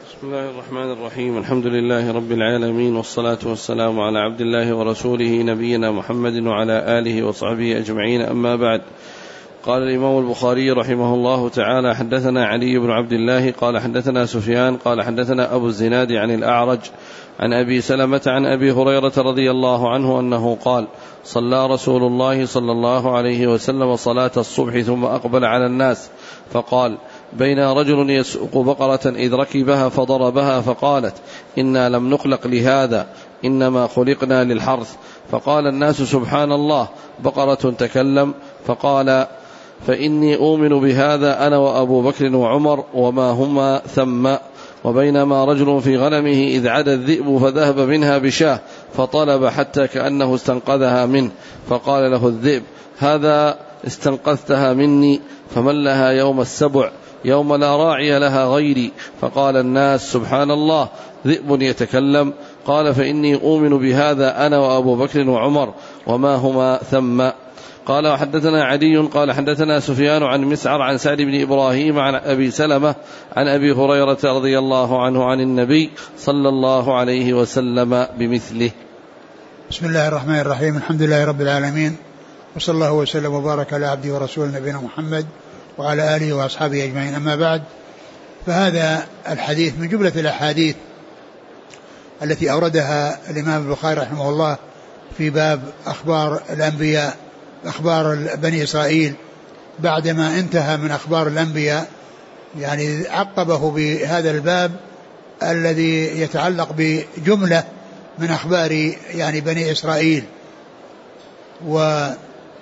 بسم الله الرحمن الرحيم. الحمد لله رب العالمين، والصلاة والسلام على عبد الله ورسوله نبينا محمد وعلى آله وصحبه أجمعين، أما بعد. قال الإمام البخاري رحمه الله تعالى: حدثنا علي بن عبد الله قال حدثنا سفيان قال حدثنا أبو الزناد عن الأعرج عن أبي سلمة عن أبي هريرة رضي الله عنه أنه قال: صلى رسول الله صلى الله عليه وسلم صلاة الصبح ثم أقبل على الناس فقال: بين رجل يسوق بقرة إذ ركبها فضربها فقالت: إنا لم نخلق لهذا، إنما خلقنا للحرث. فقال الناس: سبحان الله، بقرة تكلم. فقال: فإني أؤمن بهذا أنا وأبو بكر وعمر وما هما ثم. وبينما رجل في غنمه إذ عدا الذئب فذهب منها بشاه فطلب حتى كأنه استنقذها منه، فقال له الذئب: هذا استنقذتها مني، فمن لها يوم السبع يوم لا راعي لها غيري. فقال الناس: سبحان الله، ذئب يتكلم. قال: فإني أؤمن بهذا أنا وأبو بكر وعمر وما هما ثم. قال: وحدثنا علي قال حدثنا سفيان عن مسعر عن سعد بن إبراهيم عن أبي سلمة عن أبي هريرة رضي الله عنه عن النبي صلى الله عليه وسلم بمثله. بسم الله الرحمن الرحيم. الحمد لله رب العالمين، وصلى الله وسلم وبارك على عبده ورسوله نبينا محمد وعلى آله وأصحابه أجمعين، أما بعد. فهذا الحديث من جملة الأحاديث التي أوردها الإمام البخاري رحمه الله في باب أخبار الأنبياء، أخبار بني إسرائيل، بعدما انتهى من أخبار الأنبياء يعني عقبه بهذا الباب الذي يتعلق بجملة من أخبار يعني بني إسرائيل، وذكر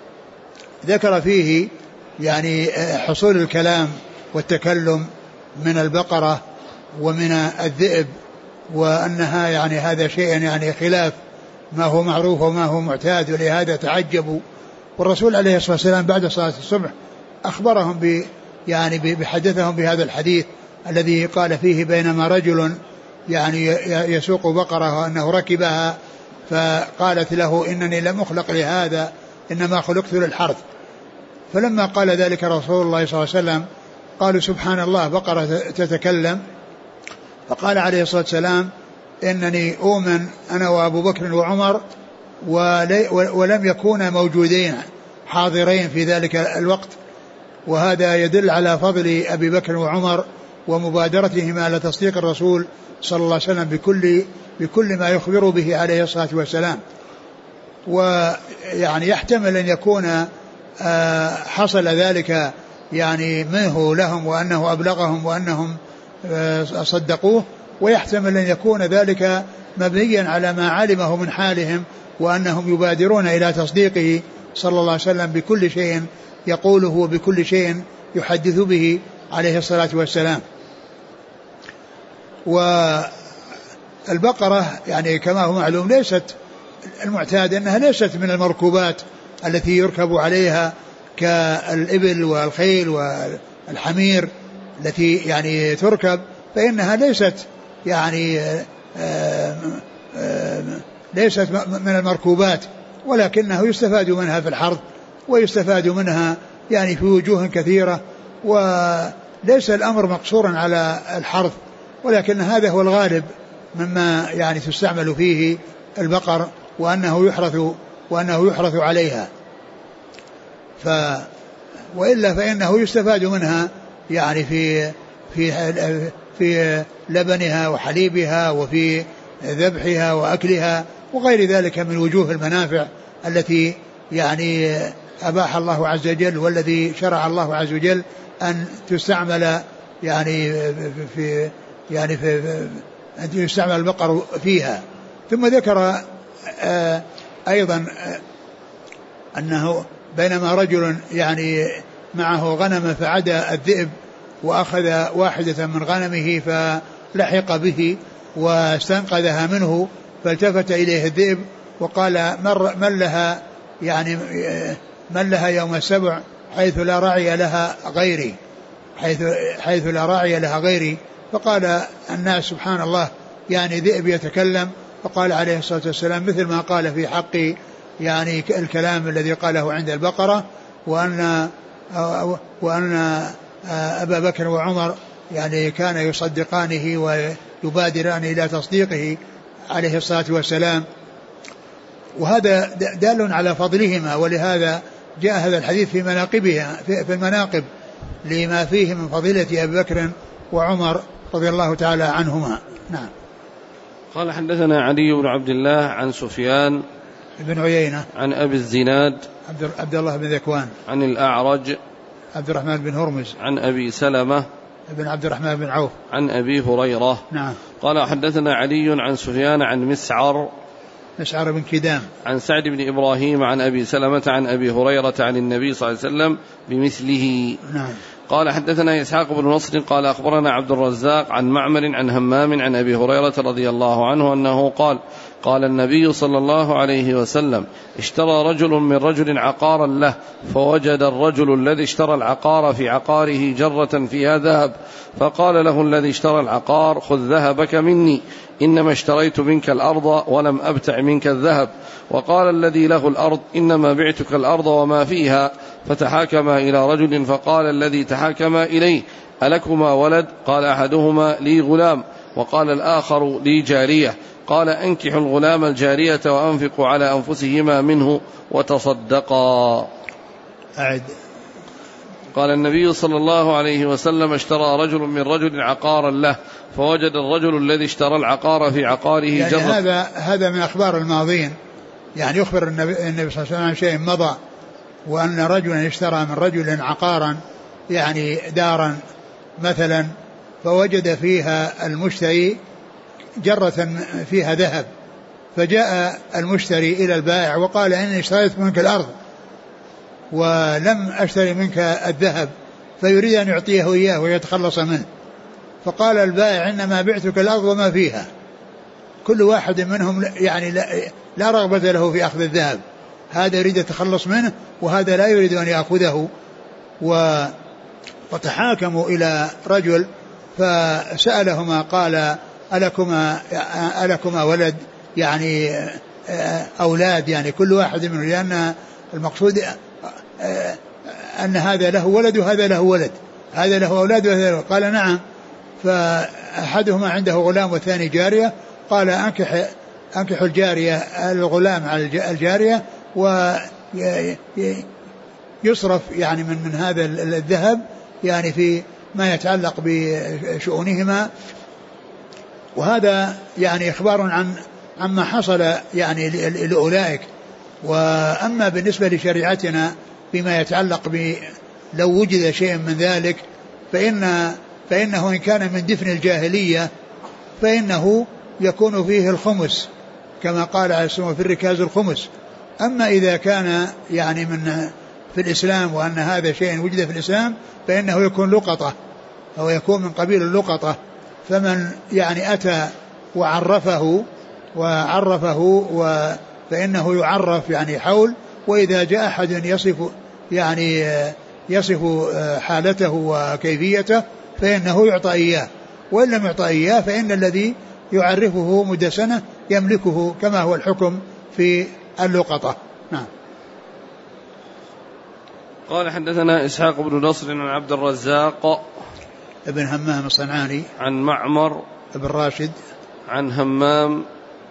فيه يعني حصول الكلام والتكلم من البقرة ومن الذئب، وأنها يعني هذا شيء يعني خلاف ما هو معروف وما هو معتاد، ولهذا تعجبوا. والرسول عليه الصلاة والسلام بعد صلاة الصبح أخبرهم يعني بحدثهم بهذا الحديث الذي قال فيه: بينما رجل يعني يسوق بقرة وأنه ركبها فقالت له: إنني لم أخلق لهذا، إنما خلقت للحرث. فلما قال ذلك رسول الله صلى الله عليه وسلم قالوا: سبحان الله، بقرة تتكلم. فقال عليه الصلاة والسلام: إنني أؤمن أنا وأبو بكر وعمر ولم يكونا موجودين حاضرين في ذلك الوقت. وهذا يدل على فضل أبي بكر وعمر ومبادرتهما على تصديق الرسول صلى الله عليه وسلم بكل ما يخبر به عليه الصلاة والسلام. ويعني يحتمل أن يكون حصل ذلك يعني منه لهم وأنه أبلغهم وأنهم صدقوه، ويحتمل أن يكون ذلك مبنيا على ما علمه من حالهم وأنهم يبادرون إلى تصديقه صلى الله عليه وسلم بكل شيء يقوله وبكل شيء يحدث به عليه الصلاة والسلام. والبقرة يعني كما هو معلوم ليست المعتاد أنها ليست من المركوبات التي يركب عليها كالإبل والخيل والحمير التي يعني تركب، فإنها ليست يعني ليست من المركوبات، ولكنه يستفاد منها في الحرث ويستفاد منها يعني في وجوه كثيرة، وليس الأمر مقصورا على الحرث، ولكن هذا هو الغالب مما يعني تستعمل فيه البقر وأنه يحرث عليها. وإلا فإنه يستفاد منها يعني في لبنها وحليبها وفي ذبحها وأكلها وغير ذلك من وجوه المنافع التي يعني أباح الله عز وجل والذي شرع الله عز وجل أن تستعمل يعني في أن يستعمل البقر فيها. ثم ذكر أيضا أنه بينما رجل يعني معه غنم فعدى الذئب وأخذ واحدة من غنمه فلحق به واستنقذها منه، فالتفت إليه الذئب وقال: من لها يوم السبع حيث لا راعي لها غيري. فقال الناس: سبحان الله، يعني ذئب يتكلم. فقال عليه الصلاة والسلام مثل ما قال في حق يعني الكلام الذي قاله عند البقرة، وأن أبا بكر وعمر يعني كان يصدقانه ويبادران إلى تصديقه عليه الصلاة والسلام، وهذا دال على فضلهما، ولهذا جاء هذا الحديث في مناقبها في المناقب لما فيه من فضيلة أبي بكر وعمر رضي الله تعالى عنهما. نعم. قال حدثنا علي بن عبد الله عن سفيان بن عيينة عن أبي الزناد عبد الله بن ذكوان عن الأعرج عبد الرحمن بن هرمز عن أبي سلمة بن عبد الرحمن بن عوف عن أبي هريرة. نعم. قال حدثنا علي عن سفيان عن مسعر بن كدام عن سعد بن إبراهيم عن أبي سلمة عن أبي هريرة عن النبي صلى الله عليه وسلم بمثله. نعم. قال حدثنا إسحاق بن نصر قال أخبرنا عبد الرزاق عن معمر عن همام عن أبي هريرة رضي الله عنه أنه قال قال النبي صلى الله عليه وسلم اشترى رجل من رجل عقارا له، فوجد الرجل الذي اشترى العقار في عقاره جرة فيها ذهب، فقال له الذي اشترى العقار خذ ذهبك مني، إنما اشتريت منك الأرض ولم أبتع منك الذهب. وقال الذي له الأرض إنما بعتك الأرض وما فيها. فتحاكما إلى رجل فقال الذي تحاكما إليه ألكما ولد؟ قال أحدهما لي غلام، وقال الآخر لي جارية. قال أنكحوا الغلام الجارية وأنفقوا على أنفسهما منه وتصدقا. قال النبي صلى الله عليه وسلم اشترى رجل من رجل عقارا له، فوجد الرجل الذي اشترى العقار في عقاره يعني جرة. هذا من أخبار الماضين، يعني يخبر النبي صلى الله عليه وسلم عن شيء مضى، وأن رجلا اشترى من رجل عقارا يعني دارا مثلا، فوجد فيها المشتري جرة فيها ذهب، فجاء المشتري إلى البائع وقال إني اشتريت منك الأرض ولم أشتري منك الذهب، فيريد أن يعطيه إياه ويتخلص منه. فقال البائع إنما بعتك الأرض وما فيها. كل واحد منهم يعني لا رغبة له في أخذ الذهب، هذا يريد يتخلص منه وهذا لا يريد أن يأخذه. وتحاكموا إلى رجل فسألهما قال ألكما ولد، يعني أولاد، يعني كل واحد منهم، لأن المقصود أن هذا له ولد وهذا له ولد، هذا له أولاد وهذا له. قال نعم. فأحدهما عنده غلام والثاني جارية. قال أنكح الجارية الغلام على الجارية ويصرف يعني من هذا الذهب يعني في ما يتعلق بشؤونهما. وهذا يعني إخبار عما حصل يعني لأولئك. وأما بالنسبة لشريعتنا فيما يتعلق لو وجد شيء من ذلك فإنه إن كان من دفن الجاهلية فإنه يكون فيه الخمس كما قال عليه السلام في الركاز الخمس. أما إذا كان يعني في الإسلام وأن هذا شيء وجد في الإسلام فإنه يكون لقطة أو يكون من قبيل اللقطة. فمن يعني أتى وعرفه فإنه يعرف يعني حول. وإذا جاء أحد يصف حالته وكيفيته فإنه يعطى إياه، وإن لم يعطى إياه فإن الذي يعرفه مدة سنة يملكه كما هو الحكم في اللقطة. نعم. قال حدثنا إسحاق بن نصر عن عبد الرزاق ابن همام الصنعاني عن معمر ابن راشد عن همام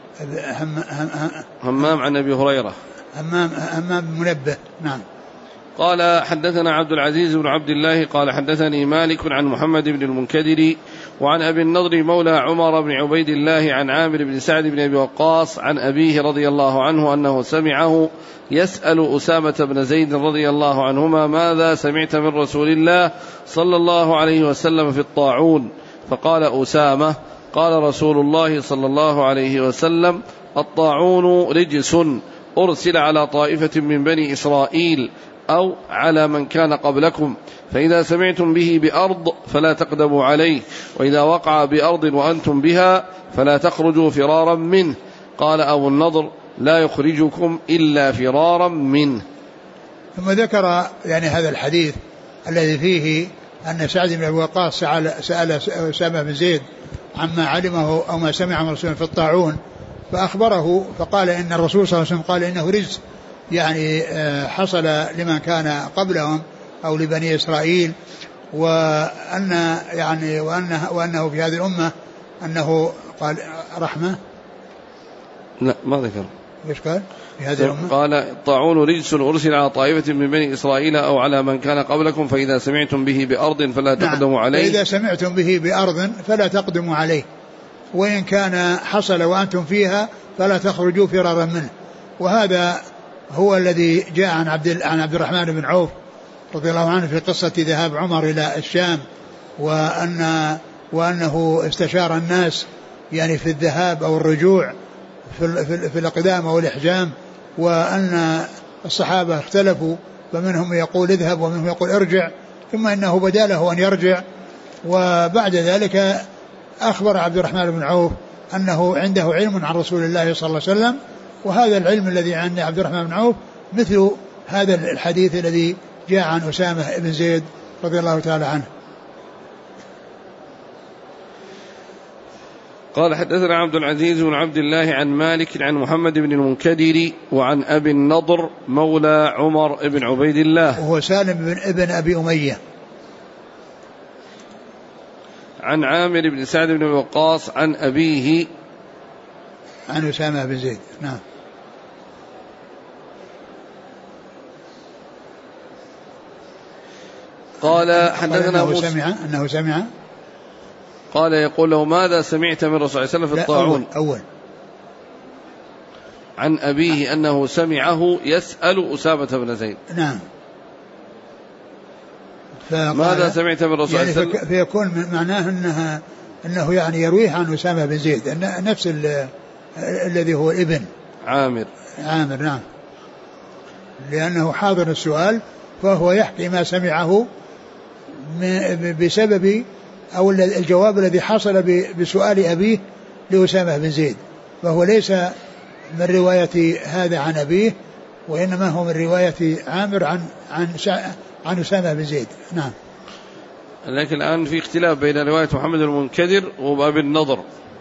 عن أبي هريرة همام منبه. نعم. قال حدثنا عبد العزيز بن عبد الله قال حدثني مالك عن محمد بن المنكدر وعن أبي النضر مولى عمر بن عبيد الله عن عامر بن سعد بن أبي وقاص عن أبيه رضي الله عنه أنه سمعه يسأل أسامة بن زيد رضي الله عنهما ماذا سمعت من رسول الله صلى الله عليه وسلم في الطاعون؟ فقال أسامة قال رسول الله صلى الله عليه وسلم الطاعون رجس أرسل على طائفة من بني إسرائيل أو على من كان قبلكم، فإذا سمعتم به بأرض فلا تقدموا عليه، وإذا وقع بأرض وأنتم بها فلا تخرجوا فرارا منه. قال أبو النضر لا يخرجكم إلا فرارا منه. ثم ذكر يعني هذا الحديث الذي فيه أن سعد بن أبي وقاص سأل أسامة بن زيد عما علمه أو ما سمع من رسول في الطاعون، فأخبره فقال إن الرسول صلى الله عليه وسلم قال إنه رجس، يعني حصل لمن كان قبلهم أو لبني إسرائيل. وأن يعني وأنه في هذه الأمة أنه قال رحمة. لا ما ذكر. ايش قال في هذه الأمة؟ قال الطاعون رجس أرسل على طائفة من بني إسرائيل أو على من كان قبلكم فإذا سمعتم به بأرض فلا تقدموا عليه. فإذا سمعتم به بأرض فلا تقدموا عليه، وإن كان حصل وأنتم فيها فلا تخرجوا فرارا منه. وهذا هو الذي جاء عن عبد الرحمن بن عوف رضي الله عنه في قصة ذهاب عمر إلى الشام، وأنه استشار الناس يعني في الذهاب أو الرجوع في الإقدام أو الإحجام، وأن الصحابة اختلفوا، فمنهم يقول اذهب ومنهم يقول ارجع، ثم إنه بدا له أن يرجع. وبعد ذلك أخبر عبد الرحمن بن عوف أنه عنده علم عن رسول الله صلى الله عليه وسلم، وهذا العلم الذي عند عبد الرحمن بن عوف مثل هذا الحديث الذي جاء عن أسامة بن زيد رضي الله تعالى عنه. قال حدثنا عبد العزيز بن عبد الله عن مالك عن محمد بن المنكدر وعن أبي النضر مولى عمر بن عبيد الله وهو سالم بن أبي أمية عن عامر بن سعد بن وقاص عن أبيه عن أسامة بن زيد. نعم. قال حدثنا أنه سمع قال يقول له ماذا سمعت من رسول الله صلى الله عليه وسلم في الطاعون؟ أول عن أبيه أنه سمعه يسأل أسامة بن زيد. نعم. ماذا سمعت من رسول الله يعني صلى الله عليه وسلم؟ فيكون معناه أنه يعني يرويه عن أسامة بن زيد نفس الذي هو ابن عامر. نعم، لأنه حاضر السؤال، فهو يحكي ما سمعه بسبب أو الجواب الذي حصل بسؤال أبيه لأسامة بن زيد، فهو ليس من رواية هذا عن أبيه، وإنما هو من رواية عامر عن أسامة بن زيد. نعم. لكن الآن في اختلاف بين رواية محمد المنكدر وأبي النضر.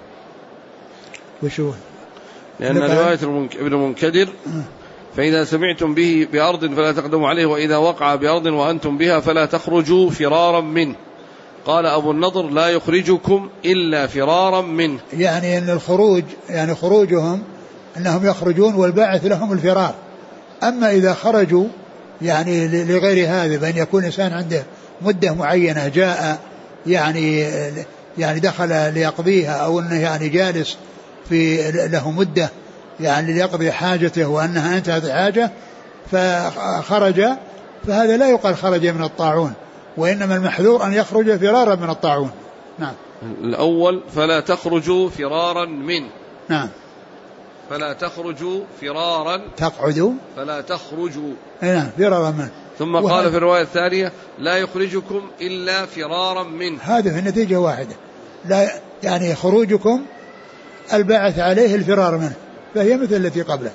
وشو؟ لأن رواية ابن المنكدر فإذا سمعتم به بأرض فلا تقدموا عليه، وإذا وقع بأرض وأنتم بها فلا تخرجوا فرارا منه. قال أبو النضر لا يخرجكم إلا فرارا منه، يعني أن الخروج يعني خروجهم أنهم يخرجون والباعث لهم الفرار. أما إذا خرجوا يعني لغير هذا، بأن يكون إنسان عنده مدة معينة جاء يعني دخل ليقضيها، أو أنه يعني جالس في له مدة يعني ليقضي حاجته وأنها انتهت الحاجة فخرج، فهذا لا يقال خرج من الطاعون، وإنما المحذور أن يخرج فرارا من الطاعون. نعم. الأول فلا تخرجوا فرارا منه. نعم. فلا تخرجوا فرارا تقعدوا فلا تخرجوا. نعم فرارا منه. ثم قال في الرواية الثانية لا يخرجكم إلا فرارا منه. هذا في النتيجة واحدة، لا يعني خروجكم الباعث عليه الفرار منه، فهي مثل التي قبلها.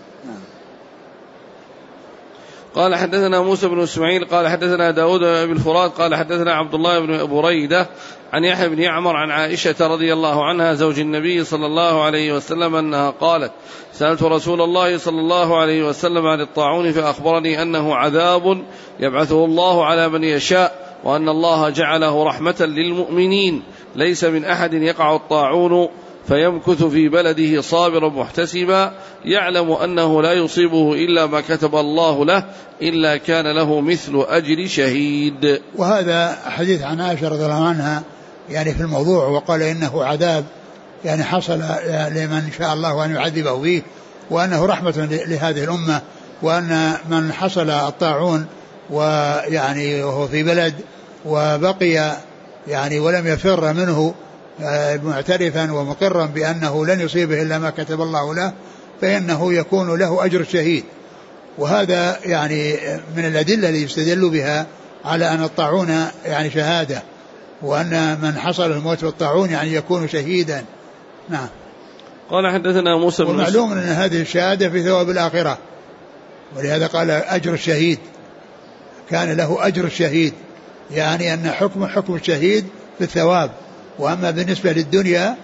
قال حدثنا موسى بن إسماعيل قال حدثنا داود بن الفرات قال حدثنا عبد الله بن بريدة عن يحيى بن يعمر عن عائشة رضي الله عنها زوج النبي صلى الله عليه وسلم أنها قالت سألت رسول الله صلى الله عليه وسلم عن الطاعون فأخبرني أنه عذاب يبعثه الله على من يشاء، وأن الله جعله رحمة للمؤمنين، ليس من أحد يقع الطاعون فيمكث في بلده صابرا محتسبا يعلم أنه لا يصيبه إلا ما كتب الله له إلا كان له مثل أجر شهيد. وهذا حديث عن عائشة رضي الله عنها يعني في الموضوع، وقال إنه عذاب يعني حصل لمن شاء الله أن يعذبه به، وأنه رحمة لهذه الأمة، وأن من حصل الطاعون ويعني وهو في بلد وبقي يعني ولم يفر منه معترفا ومقرا بأنه لن يصيبه إلا ما كتب الله له، فإنه يكون له أجر شهيد. وهذا يعني من الأدلة اللي يستدل بها على أن الطاعون يعني شهادة، وأن من حصل الموت بالطاعون يعني يكون شهيدا. نعم. قال حدثنا موسى بن ومعلوم أن هذه الشهادة في ثواب الآخرة، ولهذا قال أجر الشهيد، كان له أجر الشهيد، يعني أن حكم الشهيد في الثواب. وأما بالنسبة للدنيا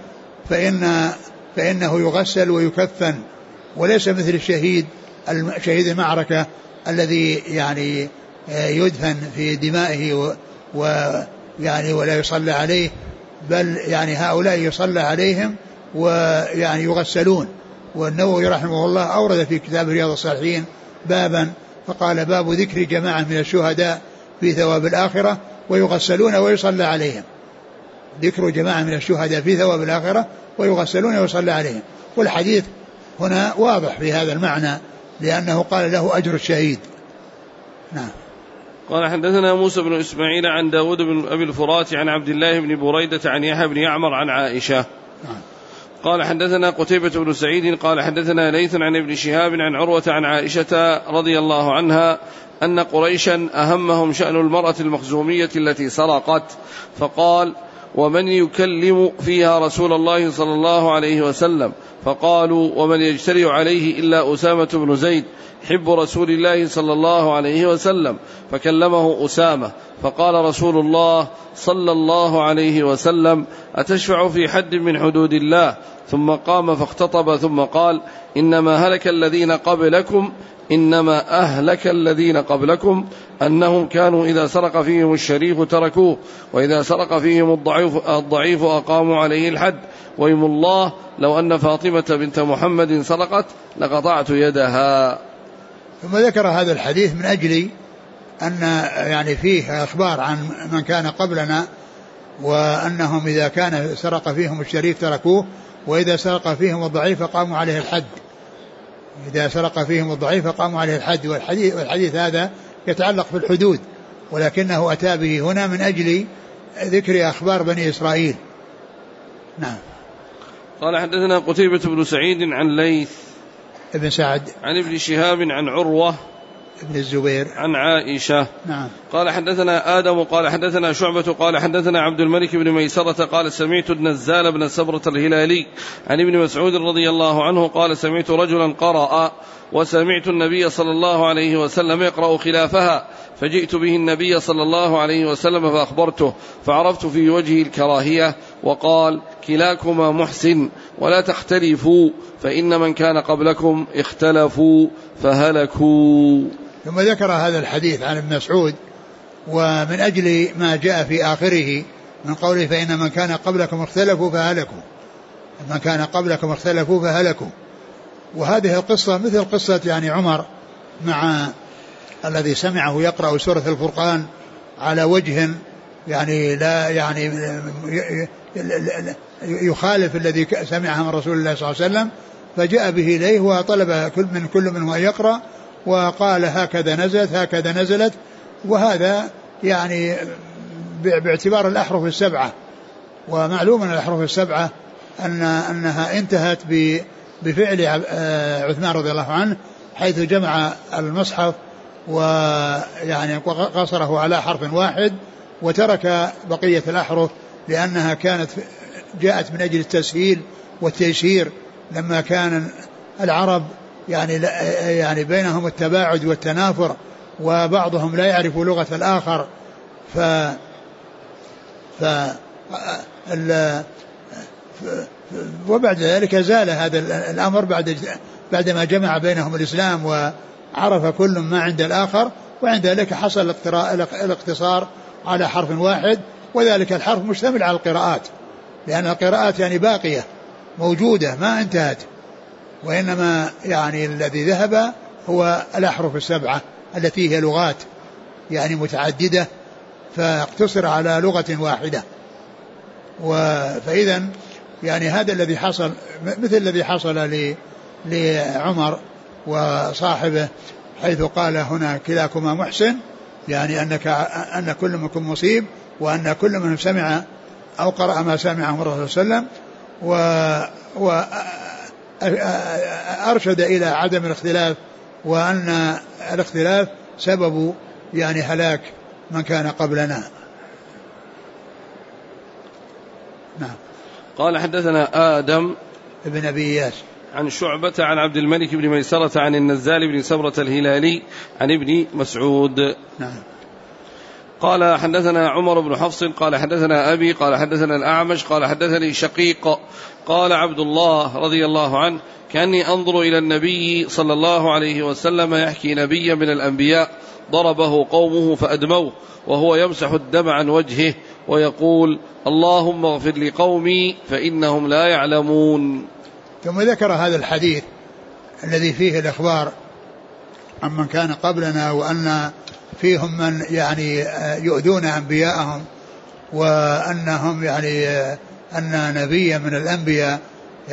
فإنه يغسل ويكفن، وليس مثل شهيد المعركة الذي يعني يدفن في دمائه ويعني ولا يصلى عليه، بل يعني هؤلاء يصلى عليهم ويعني يغسلون. والنووي رحمه الله أورد في كتاب رياض الصالحين بابا فقال: باب ذكر جماعة من الشهداء في ثواب الآخرة ويغسلون ويصلى عليهم. ذكر جماعة من الشهداء في ثواب الآخرة ويغسلون ويصلى عليهم. والحديث هنا واضح في هذا المعنى، لأنه قال له أجر الشهيد. نعم. قال: حدثنا موسى بن إسماعيل عن داود بن أبي الفرات عن عبد الله بن بريدة عن يحيى بن يعمر عن عائشة. نعم. قال: حدثنا قتيبة بن سعيد قال: حدثنا ليث عن ابن شهاب عن عروة عن عائشة رضي الله عنها أن قريشا أهمهم شأن المرأة المخزومية التي سرقت، فقال: ومن يكلم فيها رسول الله صلى الله عليه وسلم؟ فقالوا: ومن يجترئ عليه إلا أسامة بن زيد حب رسول الله صلى الله عليه وسلم. فكلمه أسامة فقال رسول الله صلى الله عليه وسلم: أتشفع في حد من حدود الله؟ ثم قام فاختطب ثم قال: إنما أهلك الذين قبلكم أنهم كانوا إذا سرق فيهم الشريف تركوه، وإذا سرق فيهم الضعيف أقاموا عليه الحد، ويم الله لو أن فاطمة بنت محمد سرقت لقطعت يدها. ثم ذكر هذا الحديث من أجل أن يعني فيه أخبار عن من كان قبلنا، وأنهم إذا كان سرق فيهم الشريف تركوه، وإذا سرق فيهم الضعيف قاموا عليه الحد. إذا سرق فيهم الضعيف قاموا عليه الحد. والحديث هذا يتعلق في الحدود، ولكنه أتى به هنا من أجل ذكر أخبار بني إسرائيل. نعم. قال: حدثنا قتيبة بن سعيد عن ليث ابن سعد عن ابن شهاب عن عروة ابن الزبير عن عائشة. نعم. قال: حدثنا آدم قال حدثنا شعبة قال حدثنا عبد الملك بن ميسرة قال: سمعت النزال بن سبرة الهلالي عن ابن مسعود رضي الله عنه قال: سمعت رجلا قرأ وسمعت النبي صلى الله عليه وسلم يقرأ خلافها، فجئت به النبي صلى الله عليه وسلم فأخبرته، فعرفت في وجهه الكراهية، وقال: كلاكما محسن ولا تختلفوا، فإن من كان قبلكم اختلفوا فهلكوا. ثم ذكر هذا الحديث عن ابن مسعود، ومن أجل ما جاء في آخره من قوله: فإن من كان قبلكم اختلفوا فهلكوا، من كان قبلكم اختلفوا فهلكوا. وهذه القصة مثل قصة يعني عمر مع الذي سمعه يقرأ سورة الفرقان على وجه يعني لا يعني يخالف الذي سمعه من رسول الله صلى الله عليه وسلم، فجاء به إليه وطلب كل منه أن يقرأ، وقال: هكذا نزلت. وهذا يعني باعتبار الأحرف السبعة، ومعلوم أن الأحرف السبعة أنها انتهت بفعل عثمان رضي الله عنه، حيث جمع المصحف ويعني قصره على حرف واحد وترك بقية الأحرف، لأنها جاءت من أجل التسهيل والتيسير، لما كان العرب يعني بينهم التباعد والتنافر، وبعضهم لا يعرف لغة الآخر، وبعد ذلك زال هذا الأمر بعدما جمع بينهم الإسلام وعرف كل ما عند الآخر، وعند ذلك حصل الاقتصار على حرف واحد، وذلك الحرف مشتمل على القراءات، لأن القراءات يعني باقية موجودة ما انتهت، وإنما يعني الذي ذهب هو الأحرف السبعة التي هي لغات يعني متعددة، فاقتصر على لغة واحدة. فإذا يعني هذا الذي حصل مثل الذي حصل لعمر وصاحبه، حيث قال هنا: كلاكما محسن، يعني أن كل منكم مصيب، وأن كل من سمع أو قرأ ما سمعه من الرسول صلى الله عليه وسلم، وأرشد إلى عدم الاختلاف، وأن الاختلاف سبب يعني هلاك من كان قبلنا. نعم. قال: حدثنا آدم ابن أبي إياس عن شعبة عن عبد الملك بن ميسرة عن النزال بن سبرة الهلالي عن ابن مسعود. نعم. قال: حدثنا عمر بن حفص قال حدثنا أبي قال حدثنا الأعمش قال حدثني شقيق قال: عبد الله رضي الله عنه كأني أنظر إلى النبي صلى الله عليه وسلم يحكي نبيا من الأنبياء ضربه قومه فأدموه وهو يمسح الدم عن وجهه ويقول اللهم اغفر لقومي فإنهم لا يعلمون. ثم ذكر هذا الحديث الذي فيه الإخبار عمن كان قبلنا وأن فيهم من يعني يؤذون أنبياءهم، وأنهم يعني أن نبيا من الأنبياء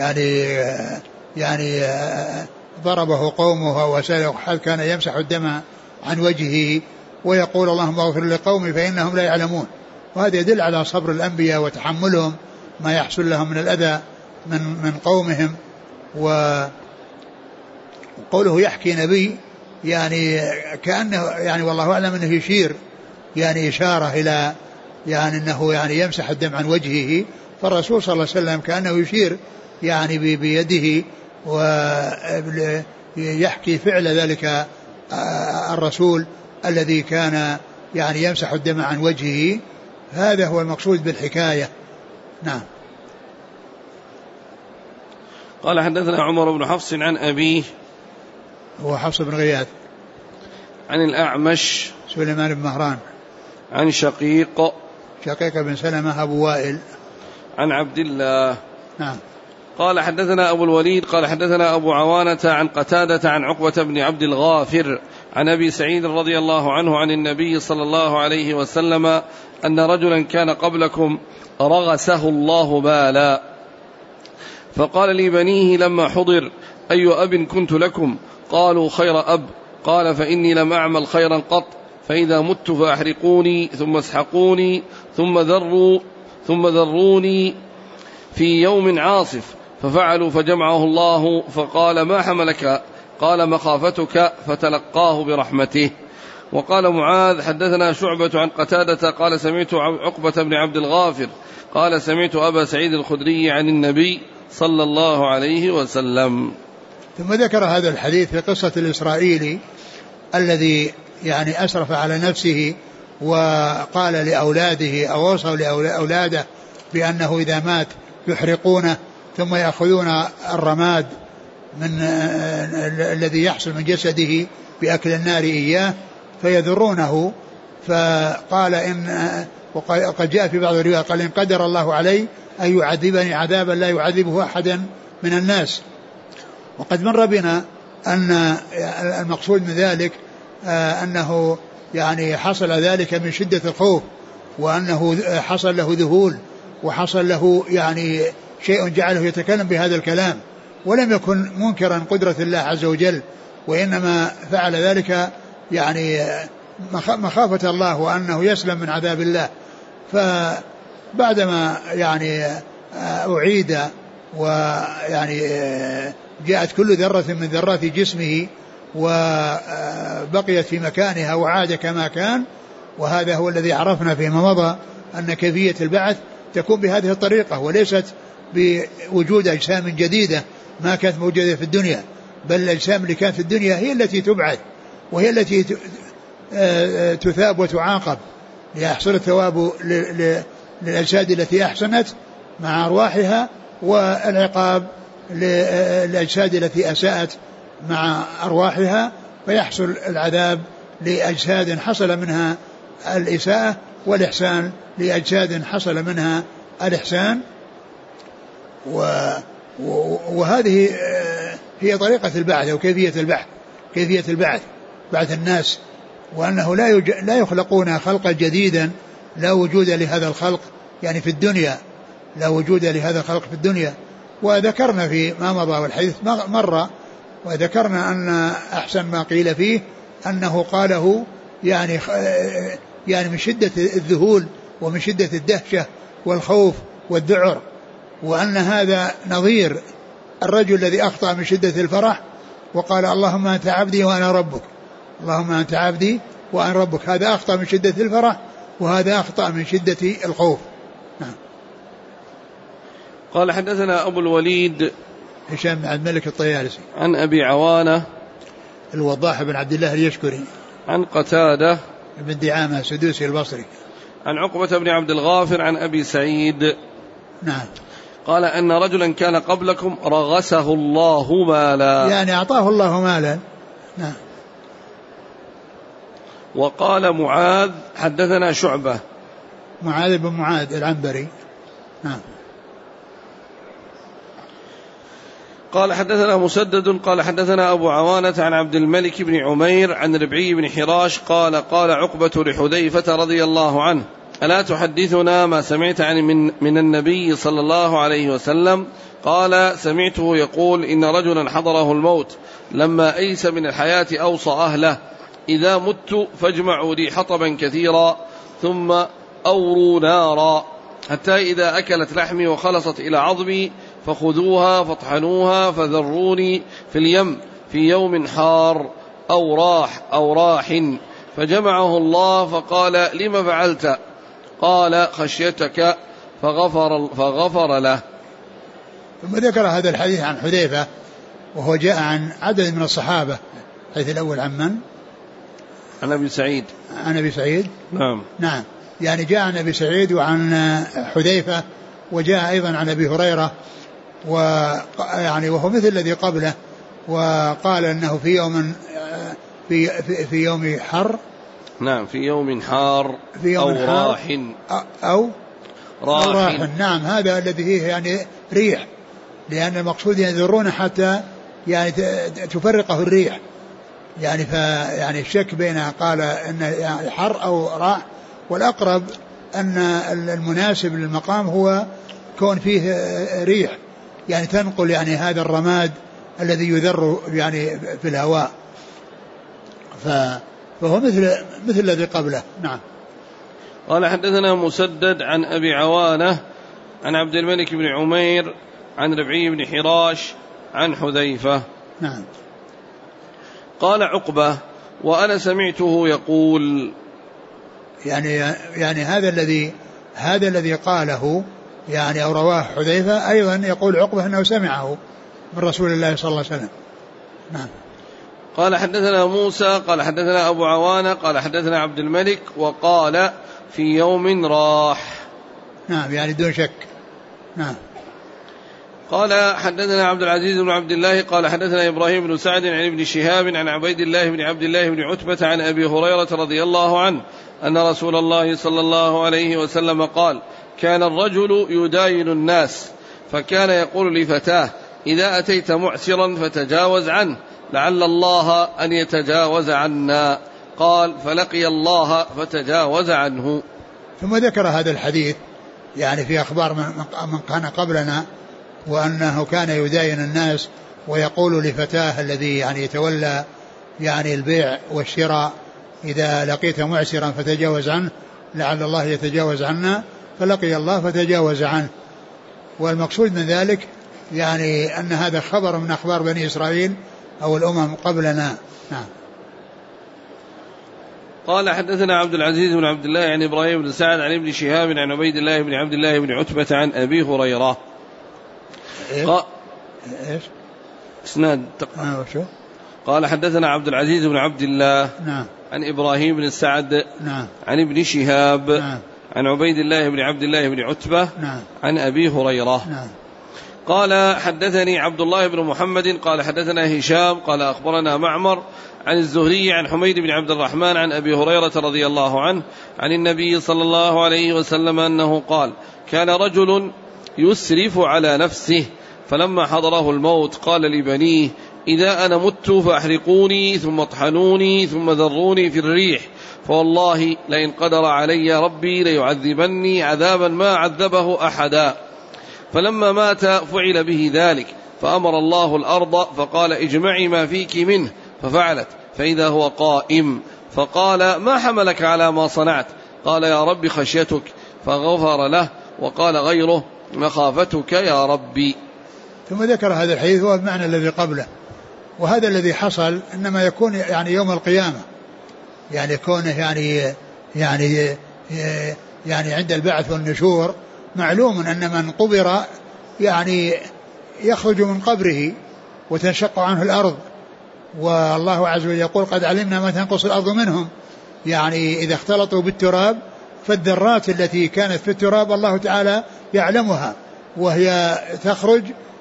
يعني ضربه قومه وسأله حال كان يمسح الدم عن وجهه ويقول اللهم اغفر لقومي فإنهم لا يعلمون. وهذا يدل على صبر الأنبياء وتحملهم ما يحصل لهم من الأذى من قومهم. وقوله يحكي نبي يعني كأنه يعني والله أعلم أنه يشير يعني إشارة إلى يعني أنه يعني يمسح الدم عن وجهه. فالرسول صلى الله عليه وسلم كأنه يشير يعني بيده ويحكي فعل ذلك الرسول الذي كان يعني يمسح الدم عن وجهه. هذا هو المقصود بالحكاية. نعم. قال حدثنا عمر بن حفص عن أبيه هو حفص بن غياث عن الأعمش سليمان بن مهران عن شقيق بن سلمة أبو وائل عن عبد الله. نعم. قال حدثنا أبو الوليد قال حدثنا أبو عوانة عن قتادة عن عقبة بن عبد الغافر عن أبي سعيد رضي الله عنه عن النبي صلى الله عليه وسلم أن رجلا كان قبلكم رغسه الله بالا فقال لبنيه لما حضر أي أب كنت لكم؟ قالوا خير أب. قال فإني لم أعمل خيرا قط فإذا مت فأحرقوني ثم اسحقوني ثم ذروني في يوم عاصف ففعلوا فجمعه الله فقال ما حملك؟ قال مخافتك فتلقاه برحمته. وقال معاذ حدثنا شعبة عن قتادة قال سمعت عقبة بن عبد الغافر قال سمعت أبا سعيد الخدري عن النبي صلى الله عليه وسلم. ثم ذكر هذا الحديث في قصة الإسرائيلي الذي يعني أسرف على نفسه وقال لأولاده أو وصوا لأولاده بأنه إذا مات يحرقونه ثم يأخذون الرماد من الذي يحصل من جسده بأكل النار إياه فيذرونه. فقال وقد جاء في بعض الروايات قال إن قدر الله علي أن يعذبني عذابا لا يعذبه أحدا من الناس. وقد مر بنا أن المقصود من ذلك أنه يعني حصل ذلك من شدة الخوف وأنه حصل له ذهول وحصل له يعني شيء جعله يتكلم بهذا الكلام ولم يكن منكرا قدرة الله عز وجل وإنما فعل ذلك يعني مخافة الله وأنه يسلم من عذاب الله. فبعدما يعني أعيد ويعني جاءت كل ذرة من ذرات جسمه وبقيت في مكانها وعاد كما كان. وهذا هو الذي عرفنا فيما مضى أن كيفية البعث تكون بهذه الطريقة وليست بوجود أجسام جديدة ما كانت موجودة في الدنيا، بل الأجسام اللي كانت في الدنيا هي التي تبعث وهي التي تثاب وتعاقب ليحصل الثواب للأجساد التي أحسنت مع أرواحها والعقاب للأجساد التي أساءت مع أرواحها فيحصل العذاب لأجساد حصل منها الإساءة والإحسان لأجساد حصل منها الإحسان. وهذه هي طريقة البعث أو كيفية البعث بعث الناس وأنه لا يخلقون خلقا جديدا لا وجود لهذا الخلق يعني في الدنيا لا وجود لهذا الخلق في الدنيا. وذكرنا في ما مضى والحديث مر وذكرنا أن أحسن ما قيل فيه أنه قاله يعني من شدة الذهول ومن شدة الدهشة والخوف والذعر وأن هذا نظير الرجل الذي أخطأ من شدة الفرح وقال اللهم أنت عبدي وأنا ربك اللهم أنت عبدي وأنا ربك. هذا أخطأ من شدة الفرح وهذا أخطأ من شدة الخوف. نعم. قال حدثنا أبو الوليد هشام بن عبد الملك الطيالسي عن أبي عوانة الوضاح بن عبد الله اليشكري عن قتادة بن دعامة السدوسي البصري عن عقبة بن عبد الغافر عن أبي سعيد. نعم. قال أن رجلا كان قبلكم رغسه الله مالا، يعني أعطاه الله مالا. نعم. وقال معاذ حدثنا شعبة، معاذ بن معاذ العنبري. نعم. قال حدثنا مسدد قال حدثنا أبو عوانة عن عبد الملك بن عمير عن ربعي بن حراش قال قال عقبة لحذيفة رضي الله عنه: ألا تحدثنا ما سمعت من النبي صلى الله عليه وسلم؟ قال: سمعته يقول: إن رجلا حضره الموت لما أيس من الحياة أوصى أهله: إذا مت فاجمعوا لي حطبا كثيرا ثم أوروا نارا حتى إذا أكلت لحمي وخلصت إلى عظمي فخذوها فاطحنوها فذروني في اليم في يوم حار أو راح. فجمعه الله فقال: لم فعلت؟ قال: خشيتك، فغفر له. ثم ذكر هذا الحديث عن حذيفة، وهو جاء عن عدد من الصحابة. الحديث الأول عن من؟ عن أبي سعيد. عن أبي سعيد. نعم. يعني جاء عن أبي سعيد وعن حذيفة، وجاء أيضا عن أبي هريرة، ويعني وهو مثل الذي قبله. وقال أنه في يوم في يوم حر. نعم، في يوم حار في يوم أو راح أو راح. نعم، هذا الذي فيه يعني ريح، لأن المقصود يذرون حتى يعني تفرقه الريح. يعني فيعني الشك بين قال إن يعني حر أو راح، والأقرب أن المناسب للمقام هو كون فيه ريح، يعني تنقل يعني هذا الرماد الذي يذر يعني في الهواء، فهو مثل الذي قبله. نعم. قال حدثنا مسدد عن أبي عوانة عن عبد الملك بن عمير عن ربعي بن حراش عن حذيفة. نعم. قال عقبة: وأنا سمعته يقول، يعني هذا الذي قاله يعني أو رواه حذيفة أيضا يقول عقبة أنه سمعه من رسول الله صلى الله عليه وسلم. نعم. قال حدثنا موسى قال حدثنا أبو عوانة قال حدثنا عبد الملك وقال: في يوم راح. نعم، يعني دون شك. نعم. قال حدثنا عبد العزيز بن عبد الله قال حدثنا إبراهيم بن سعد عن ابن شهاب عن عبيد الله بن عبد الله بن عتبة عن أبي هريرة رضي الله عنه أن رسول الله صلى الله عليه وسلم قال: كان الرجل يداين الناس، فكان يقول لفتاه: إذا أتيت معسرا فتجاوز عنه، لعل الله أن يتجاوز عنا. قال: فلقي الله فتجاوز عنه. ثم ذكر هذا الحديث يعني في أخبار من كان قبلنا، وأنه كان يداين الناس ويقول لفتاه الذي يعني يتولى يعني البيع والشراء: إذا لقيت معسرا فتجاوز عنه، لعل الله يتجاوز عنا، فلقي الله فتجاوز عنه. والمقصود من ذلك يعني أن هذا خبر من أخبار بني إسرائيل أو الأمم قبلنا. نعم. قال حدثنا عبد العزيز بن عبد الله عن إبراهيم بن سعد عن ابن شهاب عن عبيد الله بن عبد الله بن عتبة عن أبي هريرة. إيش؟ اسناد. قال حدثنا عبد العزيز بن عبد الله. نعم. عن إبراهيم بن سعد. نعم. عن ابن شهاب. نعم. عن عبيد الله بن عبد الله بن عتبة. نعم. عن أبي هريرة. نعم. قال حدثني عبد الله بن محمد قال حدثنا هشام قال أخبرنا معمر عن الزهري عن حميد بن عبد الرحمن عن أبي هريرة رضي الله عنه عن النبي صلى الله عليه وسلم أنه قال: كان رجل يسرف على نفسه، فلما حضره الموت قال لبنيه: إذا أنا مت فأحرقوني ثم اطحنوني ثم ذروني في الريح، فوالله لئن قدر علي ربي ليعذبني عذابا ما عذبه أحدا. فلما مات فعل به ذلك، فأمر الله الأرض فقال: اجمعي ما فيك منه، ففعلت، فإذا هو قائم، فقال: ما حملك على ما صنعت؟ قال: يا رب خشيتك، فغفر له. وقال غيره: مخافتك يا ربي. ثم ذكر هذا الحديث هو المعنى الذي قبله، وهذا الذي حصل إنما يكون يعني يوم القيامة، يعني كونه يعني عند البعث والنشور معلوم أن من قبر يعني يخرج من قبره وتنشق عنه الأرض، والله عز وجل يقول: قد علمنا ما تنقص الأرض منهم. يعني إذا اختلطوا بالتراب فالذرات التي كانت في التراب الله تعالى يعلمها، وهي تخرج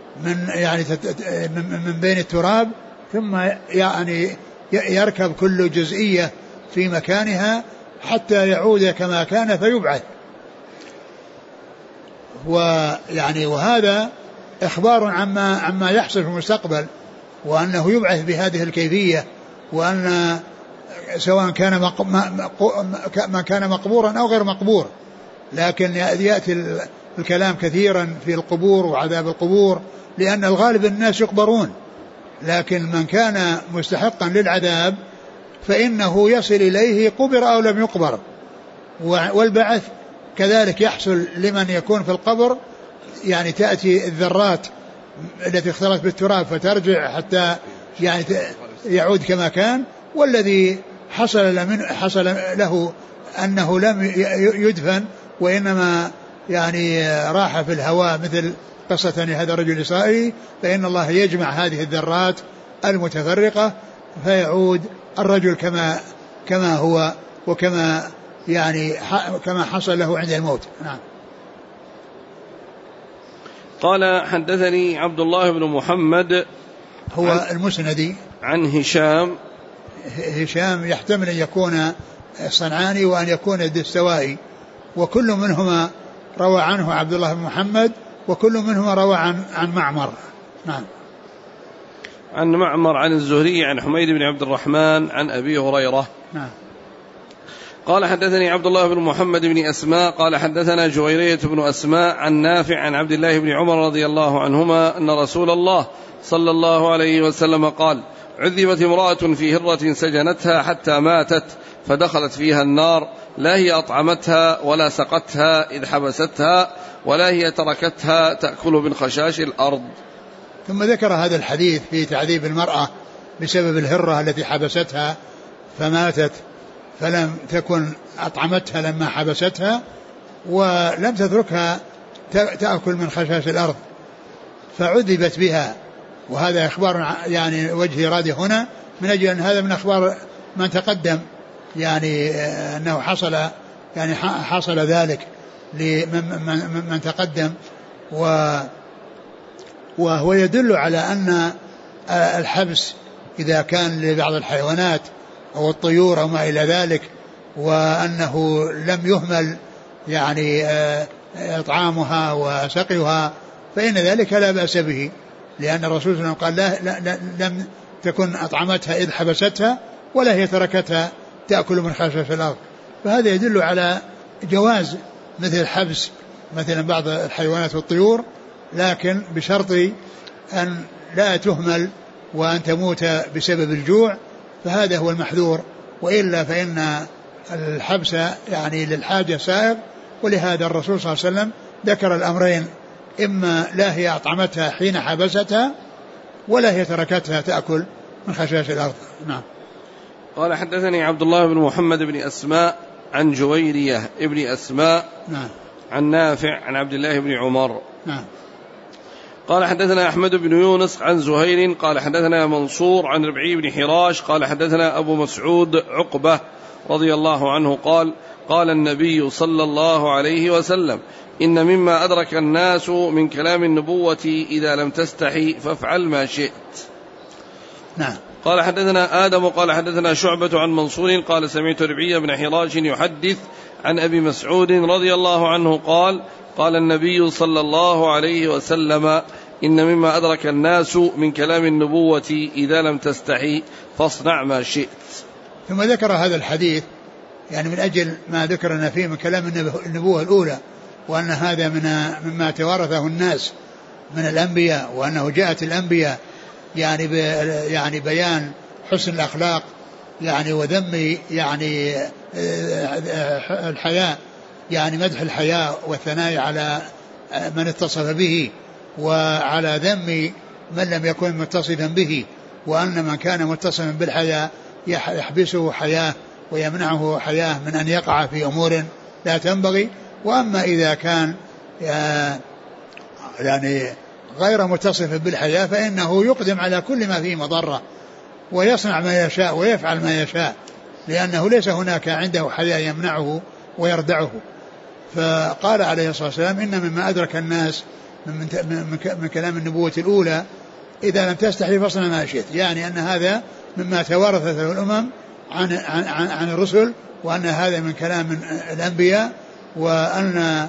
من بين التراب، ثم يعني يركب كل جزئية في مكانها حتى يعود كما كان فيبعث. وهذا إخبار عما يحصل في المستقبل، وأنه يبعث بهذه الكيفية، وأن سواء كان ما كان مقبورا أو غير مقبور. لكن يأتي الكلام كثيرا في القبور وعذاب القبور، لأن الغالب الناس يقبرون، لكن من كان مستحقا للعذاب فإنه يصل إليه قبر أو لم يقبر. والبعث كذلك يحصل لمن يكون في القبر، يعني تأتي الذرات التي اختلط بالتراب فترجع حتى يعني يعود كما كان. والذي حصل له أنه لم يدفن وإنما يعني راح في الهواء، مثل قصة هذا الرجل الإسرائيلي، فإن الله يجمع هذه الذرات المتفرقة فيعود الرجل كما هو، وكما يعني كما حصل له عند الموت. نعم. قال حدثني عبد الله بن محمد هو المسندي عن هشام يحتمل أن يكون الصنعاني وأن يكون الدستوائي، وكل منهما روى عنه عبد الله بن محمد، وكل منهما روى عن معمر. نعم. عن معمر عن الزهري عن حميد بن عبد الرحمن عن أبي هريرة. نعم. قال حدثني عبد الله بن محمد بن أسماء قال حدثنا جويرية بن أسماء عن نافع عن عبد الله بن عمر رضي الله عنهما أن رسول الله صلى الله عليه وسلم قال: عذبت امرأة في هرة سجنتها حتى ماتت فدخلت فيها النار، لا هي أطعمتها ولا سقتها إذ حبستها، ولا هي تركتها تأكل من خشاش الأرض. ثم ذكر هذا الحديث في تعذيب المرأة بسبب الهرة التي حبستها فماتت، فلم تكن أطعمتها لما حبستها، ولم تتركها تأكل من خشاش الأرض فعذبت بها. وهذا إخبار يعني وجه إرادة هنا من أجل أن هذا من أخبار من تقدم، يعني أنه حصل ذلك لمن تقدم، وهو يدل على أن الحبس إذا كان لبعض الحيوانات أو الطيور أو ما إلى ذلك، وأنه لم يهمل يعني إطعامها وسقيها، فإن ذلك لا بأس به، لأن الرسول صلى الله عليه وسلم قال لم تكن أطعمتها إذ حبستها ولا هي تركتها تأكل من خشاش الأرض. فهذا يدل على جواز مثل الحبس مثلا بعض الحيوانات والطيور، لكن بشرط أن لا تهمل وأن تموت بسبب الجوع، فهذا هو المحذور، وإلا فإن الحبس يعني للحاجة سائغ. ولهذا الرسول صلى الله عليه وسلم ذكر الأمرين: إما لا هي أطعمتها حين حبستها ولا هي تركتها تأكل من خشاش الأرض. نعم. قال حدثني عبد الله بن محمد بن أسماء عن جويرية ابن أسماء. نعم. عن نافع عن عبد الله بن عمر. نعم. قال حدثنا أحمد بن يونس عن زهير قال حدثنا منصور عن ربعي بن حراش قال حدثنا أبو مسعود عقبة رضي الله عنه قال: قال النبي صلى الله عليه وسلم: إن مما أدرك الناس من كلام النبوة إذا لم تستحي فافعل ما شئت. نعم. قال حدثنا آدم قال حدثنا شعبة عن منصور قال: سمعت ربعي بن حراش يحدث عن أبي مسعود رضي الله عنه قال: قال النبي صلى الله عليه وسلم: إن مما أدرك الناس من كلام النبوة إذا لم تستحي فاصنع ما شئت. ثم ذكر هذا الحديث يعني من أجل ما ذكرنا فيه من كلام النبوة الأولى، وأن هذا مما توارثه الناس من الأنبياء، وأنه جاءت الأنبياء يعني بيان حسن الأخلاق يعني وذم يعني الحياء، يعني مدح الحياء والثناء على من اتصف به، وعلى ذم من لم يكن متصفا به، وأن من كان متصفا بالحياء يحبسه حياة ويمنعه حياة من أن يقع في أمور لا تنبغي. وأما إذا كان يعني غير متصف بالحياة فإنه يقدم على كل ما فيه مضرة ويصنع ما يشاء ويفعل ما يشاء، لأنه ليس هناك عنده حياة يمنعه ويردعه. فقال عليه الصلاة والسلام: إن مما أدرك الناس من كلام النبوة الأولى: إذا لم تستحي فاصنع ما شئت، يعني أن هذا مما توارثته الأمم عن الرسل، وأن هذا من كلام الأنبياء، وأن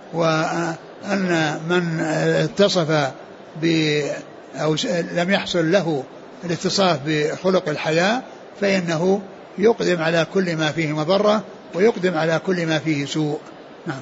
من اتصف أو لم يحصل له الاتصاف بخلق الحياة فإنه يقدم على كل ما فيه مضرة ويقدم على كل ما فيه سوء. نعم.